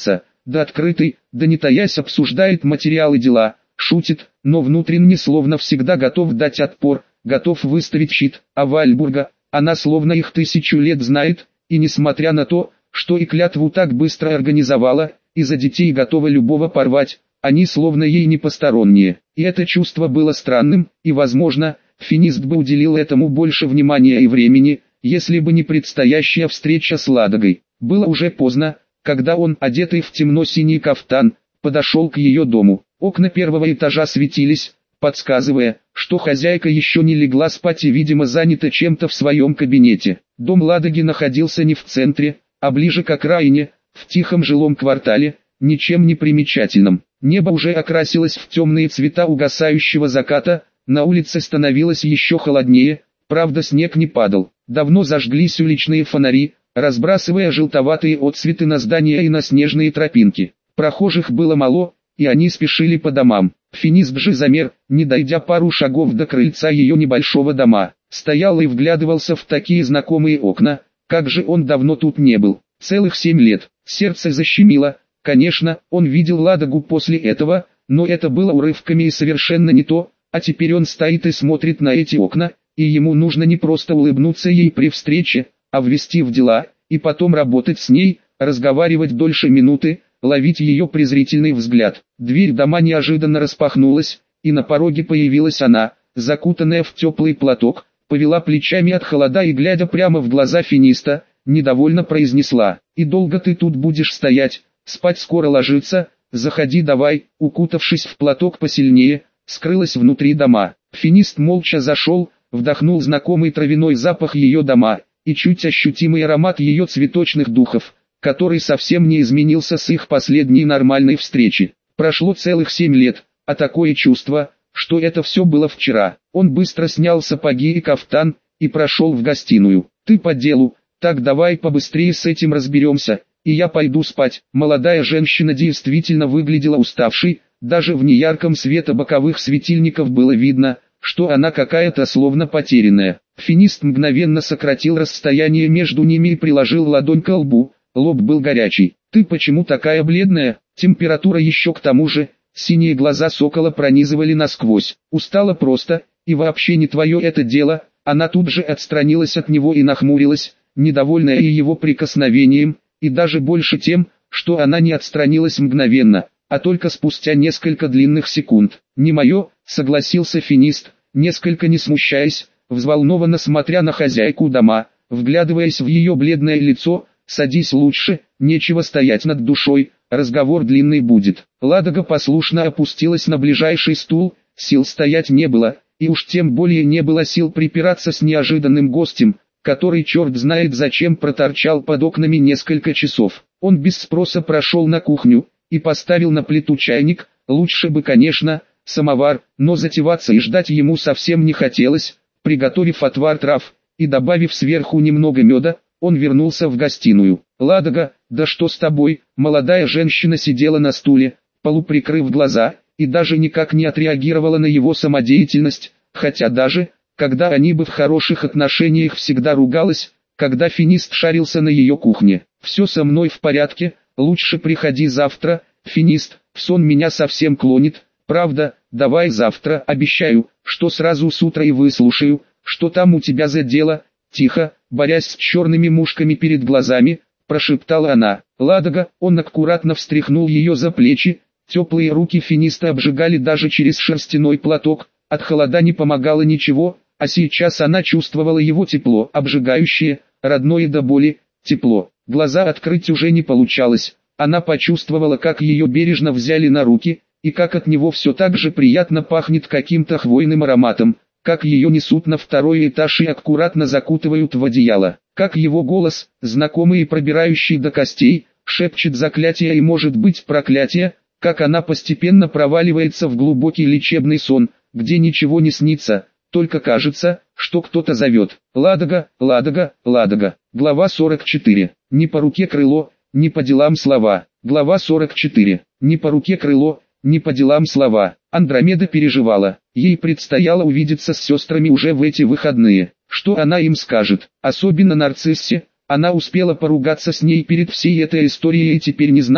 да открытый, да не таясь обсуждает материалы дела, шутит, но внутренне словно всегда готов дать отпор, готов выставить щит, а Вальбурга, она словно их тысячу лет знает, и несмотря на то, что и клятву так быстро организовала, и за детей готова любого порвать, они словно ей не посторонние. И это чувство было странным, и возможно, Финист бы уделил этому больше внимания и времени, если бы не предстоящая встреча с Ладогой. Было уже поздно, когда он, одетый в темно-синий кафтан, подошел к ее дому. Окна первого этажа светились, подсказывая, что хозяйка еще не легла спать и, видимо, занята чем-то в своем кабинете. Дом Ладоги находился не в центре, а ближе к окраине, в тихом жилом квартале, ничем не примечательном. Небо уже окрасилось в темные цвета угасающего заката, на улице становилось еще холоднее, правда снег не падал. Давно зажглись уличные фонари, разбрасывая желтоватые отсветы на здания и на снежные тропинки. Прохожих было мало, и они спешили по домам. Финист же замер, не дойдя пару шагов до крыльца ее небольшого дома. Стоял и вглядывался в такие знакомые окна, как же он давно тут не был. Целых семь лет. Сердце защемило. Конечно, он видел Ладогу после этого, но это было урывками и совершенно не то, а теперь он стоит и смотрит на эти окна, и ему нужно не просто улыбнуться ей при встрече, а ввести в дела, и потом работать с ней, разговаривать дольше минуты, ловить ее презрительный взгляд. Дверь дома неожиданно распахнулась, и на пороге появилась она, закутанная в теплый платок, повела плечами от холода и, глядя прямо в глаза Финиста, недовольно произнесла: «И долго ты тут будешь стоять, спать скоро ложиться, заходи давай», укутавшись в платок посильнее, скрылась внутри дома. Финист молча зашел, вдохнул знакомый травяной запах ее дома, и чуть ощутимый аромат ее цветочных духов, который совсем не изменился с их последней нормальной встречи. Прошло целых семь лет, а такое чувство, что это все было вчера. Он быстро снял сапоги и кафтан, и прошел в гостиную. «Ты по делу, так давай побыстрее с этим разберемся, и я пойду спать». Молодая женщина действительно выглядела уставшей, даже в неярком свете боковых светильников было видно, что она какая-то словно потерянная. Финист мгновенно сократил расстояние между ними и приложил ладонь к лбу, лоб был горячий. «Ты почему такая бледная?» Температура еще к тому же, синие глаза сокола пронизывали насквозь. «Устала просто, и вообще не твое это дело». Она тут же отстранилась от него и нахмурилась, недовольная и его прикосновением, и даже больше тем, что она не отстранилась мгновенно, а только спустя несколько длинных секунд. «Не мое», — согласился Финист, несколько не смущаясь, взволнованно смотря на хозяйку дома, вглядываясь в ее бледное лицо. «Садись лучше, нечего стоять над душой, разговор длинный будет». Ладога послушно опустилась на ближайший стул, сил стоять не было, и уж тем более не было сил припираться с неожиданным гостем, который черт знает зачем проторчал под окнами несколько часов. Он без спроса прошел на кухню и поставил на плиту чайник, лучше бы, конечно, самовар, но затеваться и ждать ему совсем не хотелось. Приготовив отвар трав и добавив сверху немного меда, он вернулся в гостиную. «Ладога, да что с тобой?» Молодая женщина сидела на стуле, полуприкрыв глаза, и даже никак не отреагировала на его самодеятельность, хотя даже, когда они бы в хороших отношениях, всегда ругалась, когда Финист шарился на ее кухне. «Все со мной в порядке, лучше приходи завтра, Финист, в сон меня совсем клонит, правда, давай завтра, обещаю, что сразу с утра и выслушаю, что там у тебя за дело». Тихо, борясь с черными мушками перед глазами, прошептала она. «Ладога», он аккуратно встряхнул ее за плечи, теплые руки Финиста обжигали даже через шерстяной платок, от холода не помогало ничего, а сейчас она чувствовала его тепло, обжигающее, родное до боли, тепло. Глаза открыть уже не получалось, она почувствовала, как ее бережно взяли на руки, и как от него все так же приятно пахнет каким-то хвойным ароматом, как ее несут на второй этаж и аккуратно закутывают в одеяло, как его голос, знакомый и пробирающий до костей, шепчет заклятие и может быть проклятие, как она постепенно проваливается в глубокий лечебный сон, где ничего не снится, только кажется, что кто-то зовет. «Ладога, Ладога, Ладога». Глава сорок четыре. Не по руке крыло, не по делам слова. Глава сорок четыре. Не по руке крыло, не по делам слова. Андромеда переживала. Ей предстояло увидеться с сестрами уже в эти выходные. Что она им скажет? Особенно Нарциссе. Она успела поругаться с ней перед всей этой историей и теперь не знала,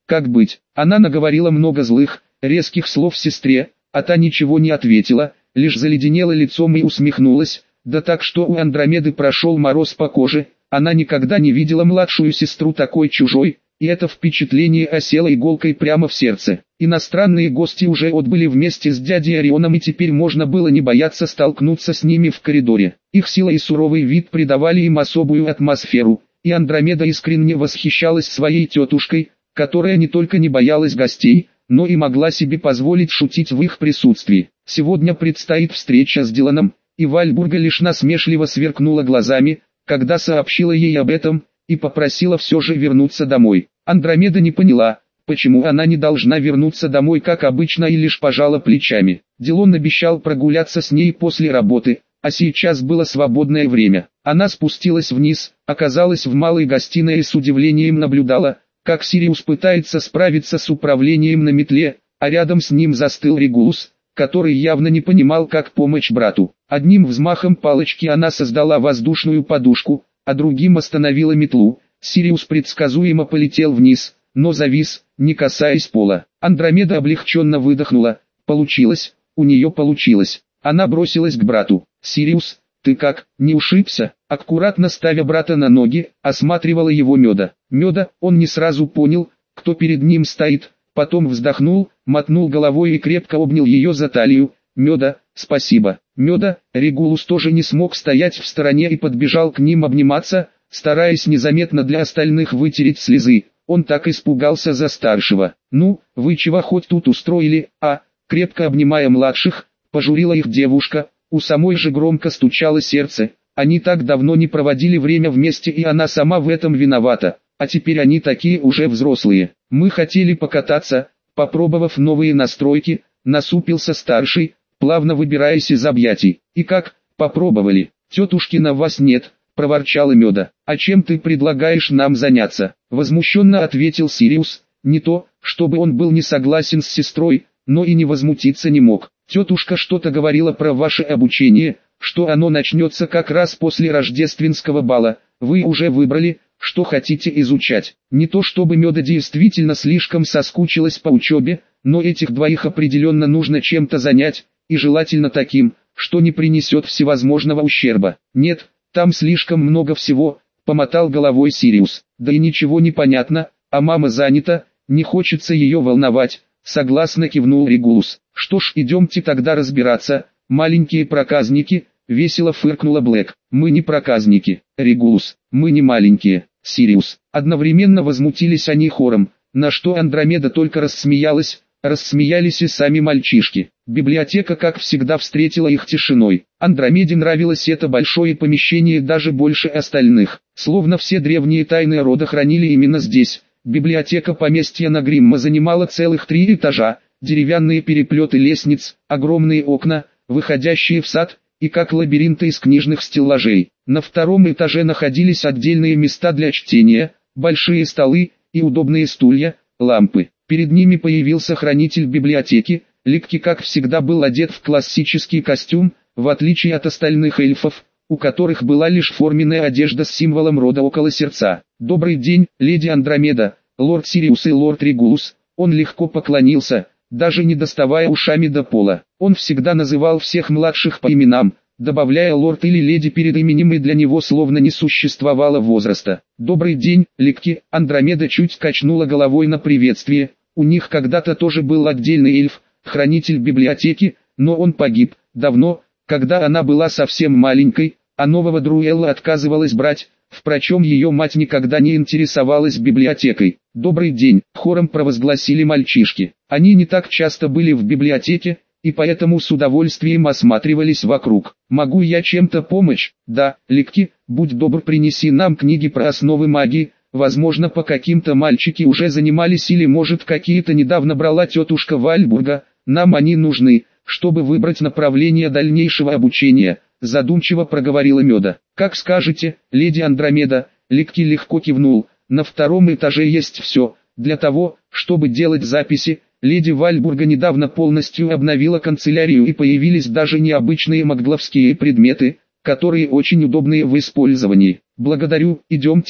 Как быть? Она наговорила много злых, резких слов сестре, а та ничего не ответила, лишь заледенела лицом и усмехнулась, да так что у Андромеды прошел мороз по коже. Она никогда не видела младшую сестру такой чужой, и это впечатление осело иголкой прямо в сердце. Иностранные гости уже отбыли вместе с дядей Орионом, и теперь можно было не бояться столкнуться с ними в коридоре. Их сила и суровый вид придавали им особую атмосферу, и Андромеда искренне восхищалась своей тетушкой, которая не только не боялась гостей, но и могла себе позволить шутить в их присутствии. Сегодня предстоит встреча с Диланом, и Вальбурга лишь насмешливо сверкнула глазами, когда сообщила ей об этом, и попросила все же вернуться домой. Андромеда не поняла, почему она не должна вернуться домой как обычно, и лишь пожала плечами. Дилан обещал прогуляться с ней после работы, а сейчас было свободное время. Она спустилась вниз, оказалась в малой гостиной и с удивлением наблюдала, как Сириус пытается справиться с управлением на метле, а рядом с ним застыл Регулус, который явно не понимал, как помочь брату. Одним взмахом палочки она создала воздушную подушку, а другим остановила метлу. Сириус предсказуемо полетел вниз, но завис, не касаясь пола. Андромеда облегченно выдохнула. Получилось, у нее получилось. Она бросилась к брату. «Сириус, ты как, не ушибся?» Аккуратно ставя брата на ноги, осматривала его Меда. Меда, он не сразу понял, кто перед ним стоит, потом вздохнул, мотнул головой и крепко обнял ее за талию. «Меда, спасибо». Меда, Регулус тоже не смог стоять в стороне и подбежал к ним обниматься, стараясь незаметно для остальных вытереть слезы. Он так испугался за старшего. «Ну, вы чего хоть тут устроили, а?» Крепко обнимая младших, пожурила их девушка, у самой же громко стучало сердце. Они так давно не проводили время вместе, и она сама в этом виновата, а теперь они такие уже взрослые. «Мы хотели покататься», попробовав новые настройки, насупился старший, плавно выбираясь из объятий. «И как, попробовали? Тетушки на вас нет», проворчала Меда. «А чем ты предлагаешь нам заняться?» Возмущенно ответил Сириус. Не то, чтобы он был не согласен с сестрой, но и не возмутиться не мог. «Тетушка что-то говорила про ваше обучение, что оно начнется как раз после рождественского бала. Вы уже выбрали, что хотите изучать?» Не то чтобы Меда действительно слишком соскучилась по учебе, но этих двоих определенно нужно чем-то занять, и желательно таким, что не принесет всевозможного ущерба. «Нет, там слишком много всего», — помотал головой Сириус. «Да и ничего не понятно, а мама занята, не хочется ее волновать», — согласно кивнул Регулус. «Что ж, идемте тогда разбираться, маленькие проказники», — весело фыркнула Блэк. «Мы не проказники, Регулус, мы не маленькие, Сириус». Одновременно возмутились они хором, на что Андромеда только рассмеялась. Рассмеялись и сами мальчишки. Библиотека, как всегда, встретила их тишиной. Андромеде нравилось это большое помещение даже больше остальных. Словно все древние тайны рода хранили именно здесь. Библиотека поместья Нагримма занимала целых три этажа, деревянные переплеты лестниц, огромные окна, выходящие в сад, и как лабиринты из книжных стеллажей. На втором этаже находились отдельные места для чтения, большие столы и удобные стулья, лампы. Перед ними появился хранитель библиотеки. Ликки, как всегда, был одет в классический костюм, в отличие от остальных эльфов, у которых была лишь форменная одежда с символом рода около сердца. «Добрый день, леди Андромеда, лорд Сириус и лорд Регулус». Он легко поклонился, даже не доставая ушами до пола. Он всегда называл всех младших по именам, добавляя лорд или леди перед именем, и для него словно не существовало возраста. «Добрый день, Ликки». Андромеда чуть качнула головой на приветствие. У них когда-то тоже был отдельный эльф, хранитель библиотеки, но он погиб давно, когда она была совсем маленькой, а нового Друэлла отказывалась брать. Впрочем, ее мать никогда не интересовалась библиотекой. «Добрый день», — хором провозгласили мальчишки. Они не так часто были в библиотеке, и поэтому с удовольствием осматривались вокруг. «Могу я чем-то помочь?» «Да, Ликки, будь добр, принеси нам книги про основы магии». Возможно, по каким-то мальчики уже занимались, или может какие-то недавно брала тетушка Вальбурга. Нам они нужны, чтобы выбрать направление дальнейшего обучения, задумчиво проговорила Меда. «Как скажете, леди Андромеда». Ликки легко кивнул. «На втором этаже есть все, для того, чтобы делать записи». Леди Вальбурга недавно полностью обновила канцелярию, и появились даже необычные магловские предметы, которые очень удобные в использовании. «Благодарю, идемте».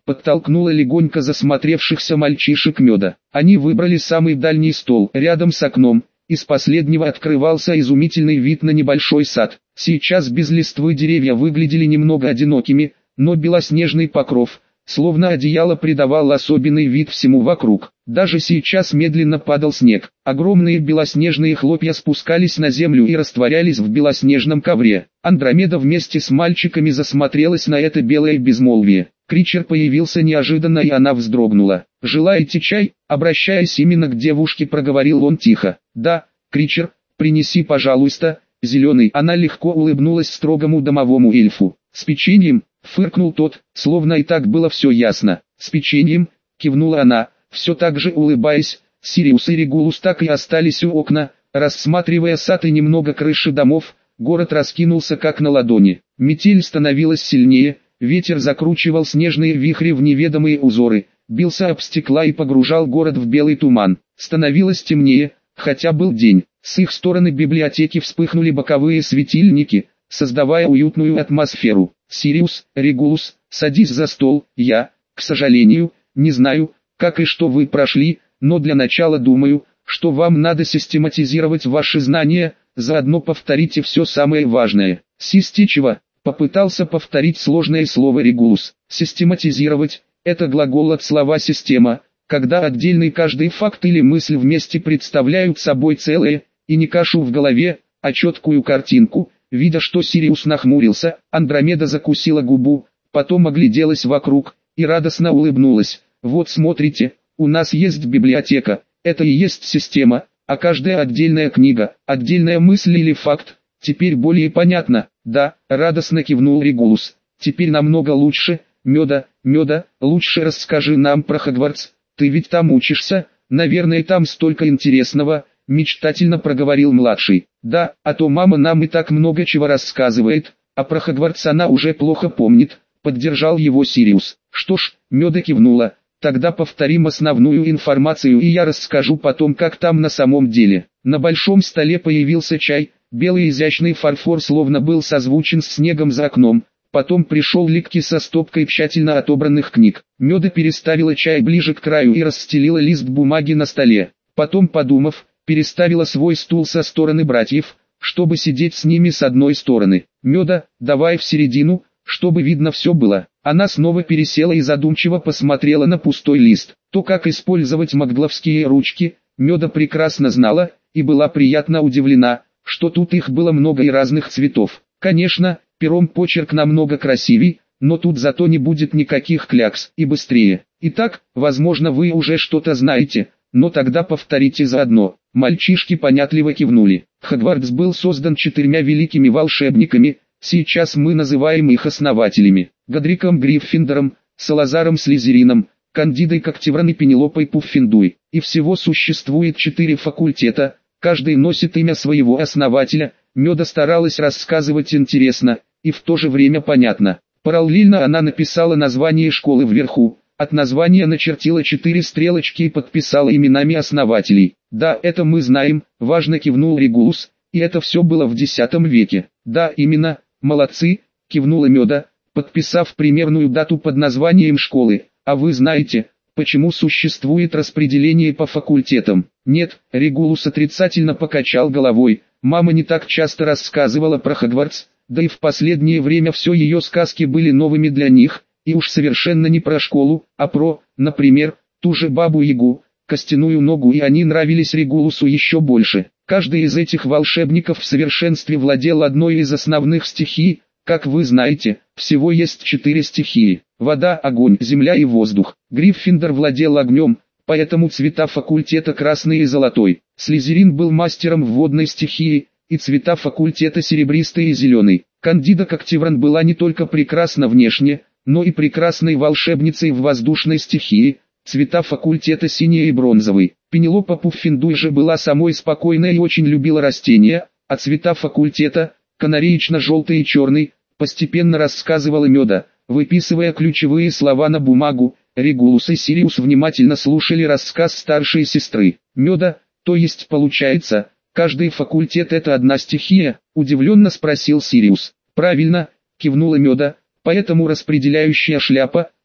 подтолкнула легонько засмотревшихся мальчишек Меда. Они выбрали самый дальний стол, рядом с окном. Из последнего открывался изумительный вид на небольшой сад. Сейчас без листвы деревья выглядели немного одинокими, но белоснежный покров, словно одеяло, придавал особенный вид всему вокруг. Даже сейчас медленно падал снег. Огромные белоснежные хлопья спускались на землю и растворялись в белоснежном ковре. Андромеда вместе с мальчиками засмотрелась на это белое безмолвие. Кричер появился неожиданно, и она вздрогнула. «Желаете чай?» Обращаясь именно к девушке, проговорил он тихо. «Да, Кричер, принеси, пожалуйста, зеленый». Она легко улыбнулась строгому домовому эльфу. «С печеньем?» — фыркнул тот, словно и так было все ясно. «С печеньем?» — кивнула она, все так же улыбаясь. Сириус и Регулус так и остались у окна, рассматривая сад и немного крыши домов. Город раскинулся как на ладони. Метель становилась сильнее. Ветер закручивал снежные вихри в неведомые узоры, бился об стекла и погружал город в белый туман. Становилось темнее, хотя был день. С их стороны библиотеки вспыхнули боковые светильники, создавая уютную атмосферу. «Сириус, Регулус, садись за стол. Я, к сожалению, не знаю, как и что вы прошли, но для начала думаю, что вам надо систематизировать ваши знания, заодно повторите все самое важное». «Систичево», попытался повторить сложное слово Регулус. «Систематизировать» — это глагол от слова «система», когда отдельный каждый факт или мысль вместе представляют собой целое, и не кашу в голове, а четкую картинку. Видя, что Сириус нахмурился, Андромеда закусила губу, потом огляделась вокруг и радостно улыбнулась. «Вот смотрите, у нас есть библиотека, это и есть система, а каждая отдельная книга, отдельная мысль или факт. Теперь более понятно?» «Да», — радостно кивнул Регулус. «Теперь намного лучше. Меда, Меда, лучше расскажи нам про Хогвартс. Ты ведь там учишься, наверное, там столько интересного», — мечтательно проговорил младший. «Да, а то мама нам и так много чего рассказывает, а про Хогвартс она уже плохо помнит», — поддержал его Сириус. «Что ж», — Меда кивнула, — «тогда повторим основную информацию, и я расскажу потом, как там на самом деле». На большом столе появился чай. Белый изящный фарфор словно был созвучен с снегом за окном. Потом пришел Ликки со стопкой тщательно отобранных книг. Меда переставила чай ближе к краю и расстелила лист бумаги на столе. Потом, подумав, переставила свой стул со стороны братьев, чтобы сидеть с ними с одной стороны. «Меда, давай в середину, чтобы видно все было». Она снова пересела и задумчиво посмотрела на пустой лист. То, как использовать магловские ручки, Меда прекрасно знала, и была приятно удивлена, что тут их было много и разных цветов. Конечно, пером почерк намного красивей, но тут зато не будет никаких клякс и быстрее. Итак, возможно, вы уже что-то знаете, но тогда повторите заодно. Мальчишки понятливо кивнули. Хогвартс был создан четырьмя великими волшебниками, сейчас мы называем их основателями. Годриком Гриффиндором, Салазаром Слизерином, Кандидой Когтевран и Пенелопой Пуффендуй. И всего существует четыре факультета. Каждый носит имя своего основателя. Меда старалась рассказывать интересно, и в то же время понятно. Параллельно она написала название школы вверху, от названия начертила четыре стрелочки и подписала именами основателей. «Да, это мы знаем», — важно кивнул Регулус, — «и это все было в десятом веке». «Да, именно, молодцы», — кивнула Меда, подписав примерную дату под названием школы. «А вы знаете, почему существует распределение по факультетам?» «Нет», — Регулус отрицательно покачал головой, — «мама не так часто рассказывала про Хогвартс, да и в последнее время все ее сказки были новыми для них, и уж совершенно не про школу, а про, например, ту же Бабу-Ягу, Костяную Ногу, и они нравились Регулусу еще больше. Каждый из этих волшебников в совершенстве владел одной из основных стихий. Как вы знаете, всего есть четыре стихии: вода, огонь, земля и воздух. Гриффиндор владел огнем, поэтому цвета факультета красный и золотой. Слизерин был мастером в водной стихии, и цвета факультета серебристый и зеленый. Кандида Когтевран была не только прекрасна внешне, но и прекрасной волшебницей в воздушной стихии, цвета факультета синий и бронзовый. Пенелопа Пуффендуй же была самой спокойной и очень любила растения, а цвета факультета, канареечно-желтый и черный, постепенно рассказывала Меда, выписывая ключевые слова на бумагу. Регулус и Сириус внимательно слушали рассказ старшей сестры. «Меда, то есть получается, каждый факультет это одна стихия?» — удивленно спросил Сириус. «Правильно», — кивнула Меда, — «поэтому распределяющая шляпа,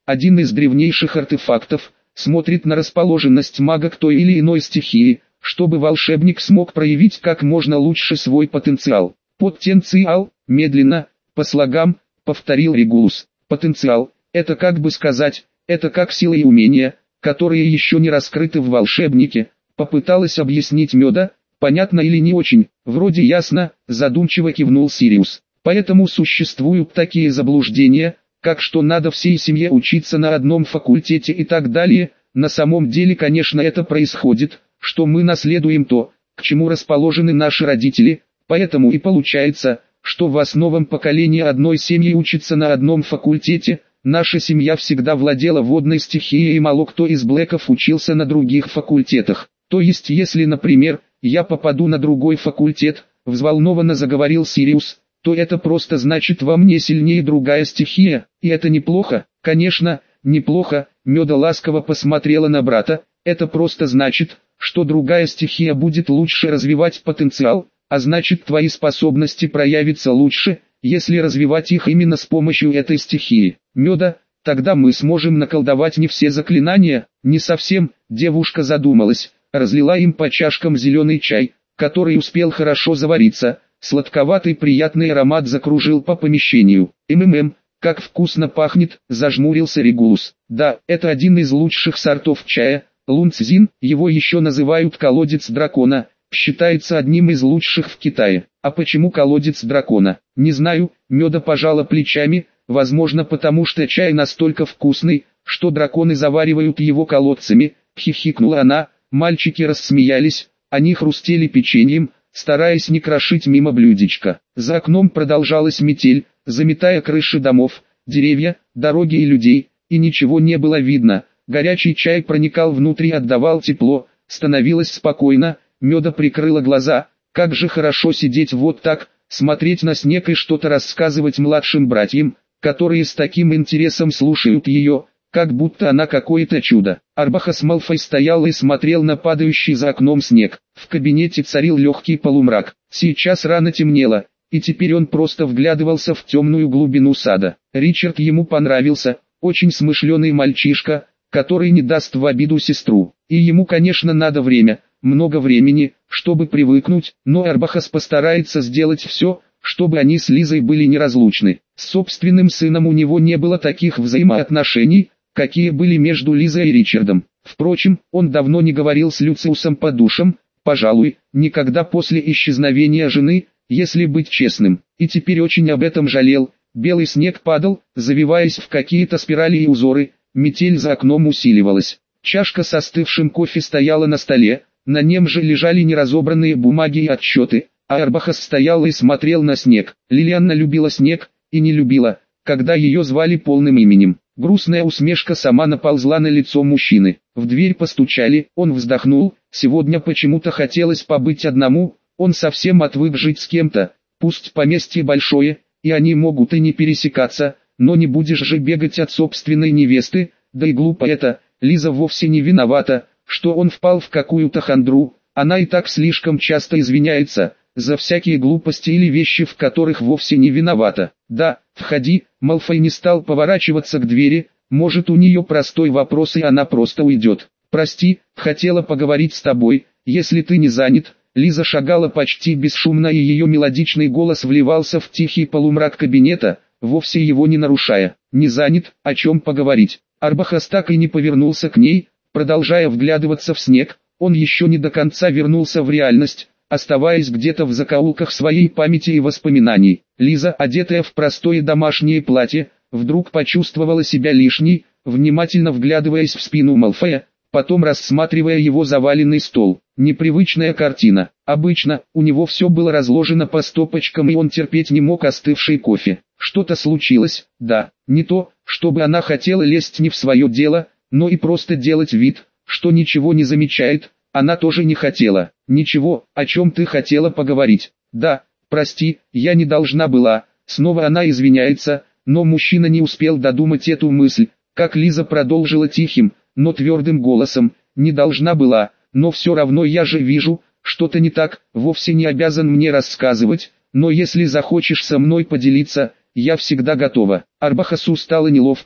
один из древнейших артефактов, смотрит на расположенность мага к той или иной стихии, чтобы волшебник смог проявить как можно лучше свой потенциал. Потенциал, медленно, по слогам, повторил Регулус. Потенциал, это как бы сказать, это как сила и умения, которые еще не раскрыты в волшебнике, попыталась объяснить Меда. Понятно или не очень? Вроде ясно, задумчиво кивнул Сириус. Поэтому существуют такие заблуждения, как что надо всей семье учиться на одном факультете и так далее. На самом деле, конечно, это происходит, что мы наследуем то, к чему расположены наши родители, поэтому и получается, что в основном поколении одной семьи учится на одном факультете. Наша семья всегда владела водной стихией и мало кто из Блэков учился на других факультетах. То есть если, например, я попаду на другой факультет, взволнованно заговорил Сириус, то это просто значит во мне сильнее другая стихия, и это неплохо. Конечно, неплохо, Меда ласково посмотрела на брата, это просто значит, что другая стихия будет лучше развивать потенциал, а значит твои способности проявятся лучше, если развивать их именно с помощью этой стихии. Меда, тогда мы сможем наколдовать не все заклинания, не совсем, девушка задумалась, разлила им по чашкам зеленый чай, который успел хорошо завариться, сладковатый приятный аромат закружил по помещению. «МММ, как вкусно пахнет», зажмурился Регулус. «Да, это один из лучших сортов чая, лунцзин, его еще называют колодец дракона, считается одним из лучших в Китае». «А почему колодец дракона?» «Не знаю», Меда пожала плечами, возможно потому что чай настолько вкусный, что драконы заваривают его колодцами, хихикнула она. Мальчики рассмеялись, они хрустели печеньем, стараясь не крошить мимо блюдечка. За окном продолжалась метель, заметая крыши домов, деревья, дороги и людей, и ничего не было видно. Горячий чай проникал внутрь и отдавал тепло, становилось спокойно. Меда прикрыла глаза, как же хорошо сидеть вот так, смотреть на снег и что-то рассказывать младшим братьям, которые с таким интересом слушают ее, как будто она какое-то чудо. Арбахас Малфой стоял и смотрел на падающий за окном снег. В кабинете царил легкий полумрак. Сейчас рано темнело, и теперь он просто вглядывался в темную глубину сада. Ричард ему понравился, очень смышленый мальчишка, который не даст в обиду сестру. И ему, конечно, надо время, много времени, чтобы привыкнуть, но Арбахас постарается сделать все, чтобы они с Лизой были неразлучны. С собственным сыном у него не было таких взаимоотношений, какие были между Лизой и Ричардом. Впрочем, он давно не говорил с Люциусом по душам, пожалуй, никогда после исчезновения жены, если быть честным, и теперь очень об этом жалел. Белый снег падал, завиваясь в какие-то спирали и узоры, метель за окном усиливалась. Чашка с остывшим кофе стояла на столе, на нем же лежали неразобранные бумаги и отчеты, а Арбахас стоял и смотрел на снег. Лилианна любила снег, и не любила, когда ее звали полным именем. Грустная усмешка сама наползла на лицо мужчины. В дверь постучали, он вздохнул, сегодня почему-то хотелось побыть одному, он совсем отвык жить с кем-то, пусть поместье большое, и они могут и не пересекаться, но не будешь же бегать от собственной невесты, да и глупо это, Лиза вовсе не виновата, что он впал в какую-то хандру, она и так слишком часто извиняется за всякие глупости или вещи, в которых вовсе не виновата. «Да, входи», Малфой не стал поворачиваться к двери, может у нее простой вопрос и она просто уйдет. «Прости, хотела поговорить с тобой, если ты не занят». Лиза шагала почти бесшумно и ее мелодичный голос вливался в тихий полумрак кабинета, вовсе его не нарушая. «Не занят, о чем поговорить?» Арбахас так и не повернулся к ней, продолжая вглядываться в снег, он еще не до конца вернулся в реальность, оставаясь где-то в закоулках своей памяти и воспоминаний. Лиза, одетая в простое домашнее платье, вдруг почувствовала себя лишней, внимательно вглядываясь в спину Малфоя, потом рассматривая его заваленный стол. Непривычная картина. Обычно, у него все было разложено по стопочкам и он терпеть не мог остывший кофе. Что-то случилось, да, не то, чтобы она хотела лезть не в свое дело, но и просто делать вид, что ничего не замечает. Она тоже не хотела. «Ничего, о чем ты хотела поговорить?» «Да, прости, я не должна была». Снова она извиняется, но мужчина не успел додумать эту мысль, как Лиза продолжила тихим, но твердым голосом: «Не должна была, но все равно я же вижу, что-то не так, вовсе не обязан мне рассказывать, но если захочешь со мной поделиться, я всегда готова». Арбахасу стало неловко,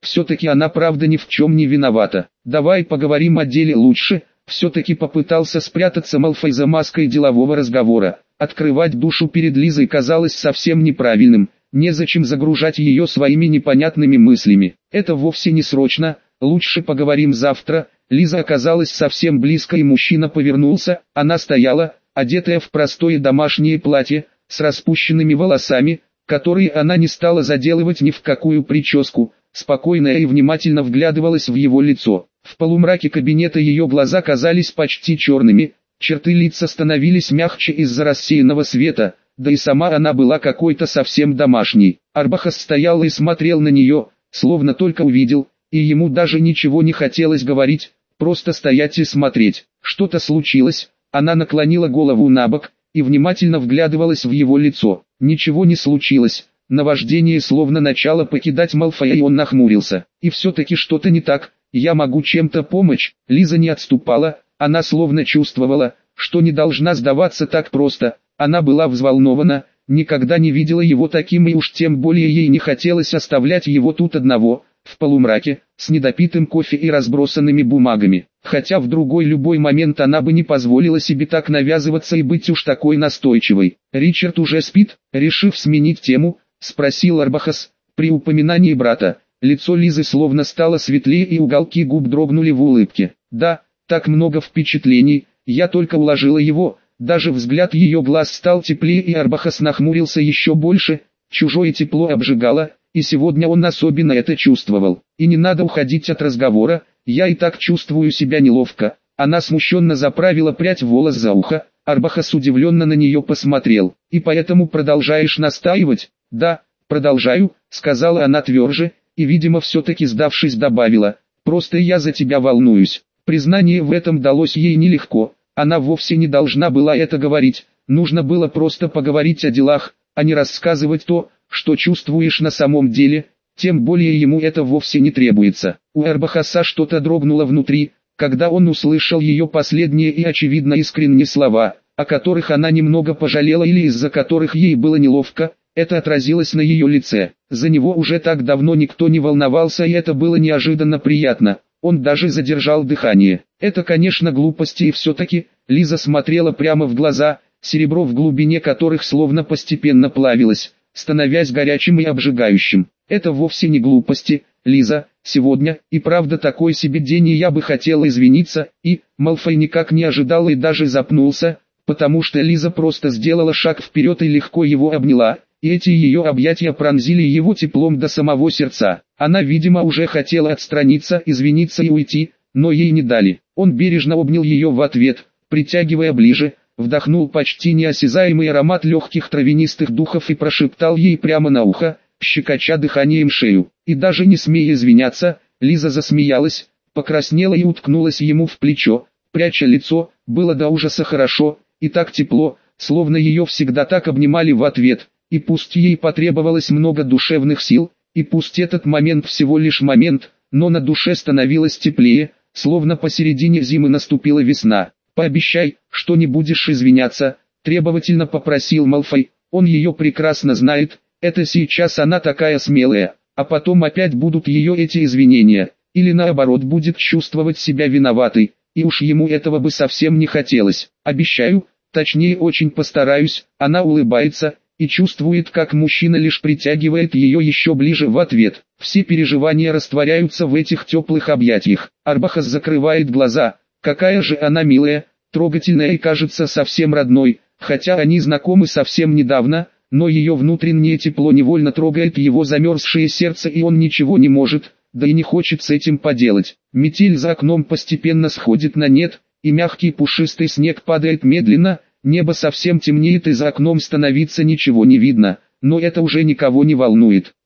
Все-таки она правда ни в чем не виновата. Давай поговорим о деле лучше. Все-таки попытался спрятаться Малфой за маской делового разговора. Открывать душу перед Лизой казалось совсем неправильным. Незачем загружать ее своими непонятными мыслями. Это вовсе не срочно, лучше поговорим завтра. Лиза оказалась совсем близко и мужчина повернулся. Она стояла, одетая в простое домашнее платье, с распущенными волосами, которые она не стала заделывать ни в какую прическу, спокойная и внимательно вглядывалась в его лицо. В полумраке кабинета ее глаза казались почти черными, черты лица становились мягче из-за рассеянного света, да и сама она была какой-то совсем домашней. Арбахас стоял и смотрел на нее, словно только увидел, и ему даже ничего не хотелось говорить, просто стоять и смотреть. Что-то случилось, она наклонила голову набок и внимательно вглядывалась в его лицо. Ничего не случилось, наваждение словно начало покидать Малфоя, и он нахмурился. И все-таки что-то не так, я могу чем-то помочь. Лиза не отступала, она словно чувствовала, что не должна сдаваться так просто. Она была взволнована, никогда не видела его таким, и уж тем более ей не хотелось оставлять его тут одного, в полумраке, с недопитым кофе и разбросанными бумагами. Хотя в другой любой момент она бы не позволила себе так навязываться и быть уж такой настойчивой. «Ричард уже спит?» — решив сменить тему, спросил Арбахас. При упоминании брата, лицо Лизы словно стало светлее и уголки губ дрогнули в улыбке. «Да, так много впечатлений, я только уложила его». Даже взгляд ее глаз стал теплее, и Арбахас нахмурился еще больше. Чужое тепло обжигало, и сегодня он особенно это чувствовал. «И не надо уходить от разговора, я и так чувствую себя неловко». Она смущенно заправила прядь волос за ухо. Арбахас удивленно на нее посмотрел. «И поэтому продолжаешь настаивать?» «Да, продолжаю», — сказала она тверже, и, видимо, все-таки сдавшись, добавила. «Просто я за тебя волнуюсь». Признание в этом далось ей нелегко. Она вовсе не должна была это говорить, нужно было просто поговорить о делах, а не рассказывать то, что чувствуешь на самом деле, тем более ему это вовсе не требуется. У Арбахаса что-то дрогнуло внутри, когда он услышал ее последние и очевидно искренние слова, о которых она немного пожалела или из-за которых ей было неловко. Это отразилось на ее лице. За него уже так давно никто не волновался, и это было неожиданно приятно. Он даже задержал дыхание. Это, конечно, глупости, и все-таки Лиза смотрела прямо в глаза, серебро в глубине которых словно постепенно плавилось, становясь горячим и обжигающим. Это вовсе не глупости, Лиза, сегодня и правда такой себе день, и я бы хотела извиниться. И Малфой никак не ожидал и даже запнулся, потому что Лиза просто сделала шаг вперед и легко его обняла. И эти ее объятия пронзили его теплом до самого сердца. Она, видимо, уже хотела отстраниться, извиниться и уйти, но ей не дали. Он бережно обнял ее в ответ, притягивая ближе, вдохнул почти неосязаемый аромат легких травянистых духов и прошептал ей прямо на ухо, щекоча дыханием шею. И даже не смея извиняться, Лиза засмеялась, покраснела и уткнулась ему в плечо, пряча лицо. Было до ужаса хорошо, и так тепло, словно ее всегда так обнимали в ответ. И пусть ей потребовалось много душевных сил, и пусть этот момент всего лишь момент, но на душе становилось теплее, словно посередине зимы наступила весна. «Пообещай, что не будешь извиняться», — требовательно попросил Малфой. Он ее прекрасно знает, это сейчас она такая смелая, а потом опять будут ее эти извинения, или наоборот будет чувствовать себя виноватой, и уж ему этого бы совсем не хотелось. «Обещаю, точнее очень постараюсь», — она улыбается и чувствует, как мужчина лишь притягивает ее еще ближе в ответ. Все переживания растворяются в этих теплых объятиях. Арбахас закрывает глаза. Какая же она милая, трогательная и кажется совсем родной, хотя они знакомы совсем недавно, но ее внутреннее тепло невольно трогает его замерзшее сердце, и он ничего не может, да и не хочет с этим поделать. Метель за окном постепенно сходит на нет, и мягкий пушистый снег падает медленно. Небо совсем темнеет, и за окном становится ничего не видно, но это уже никого не волнует.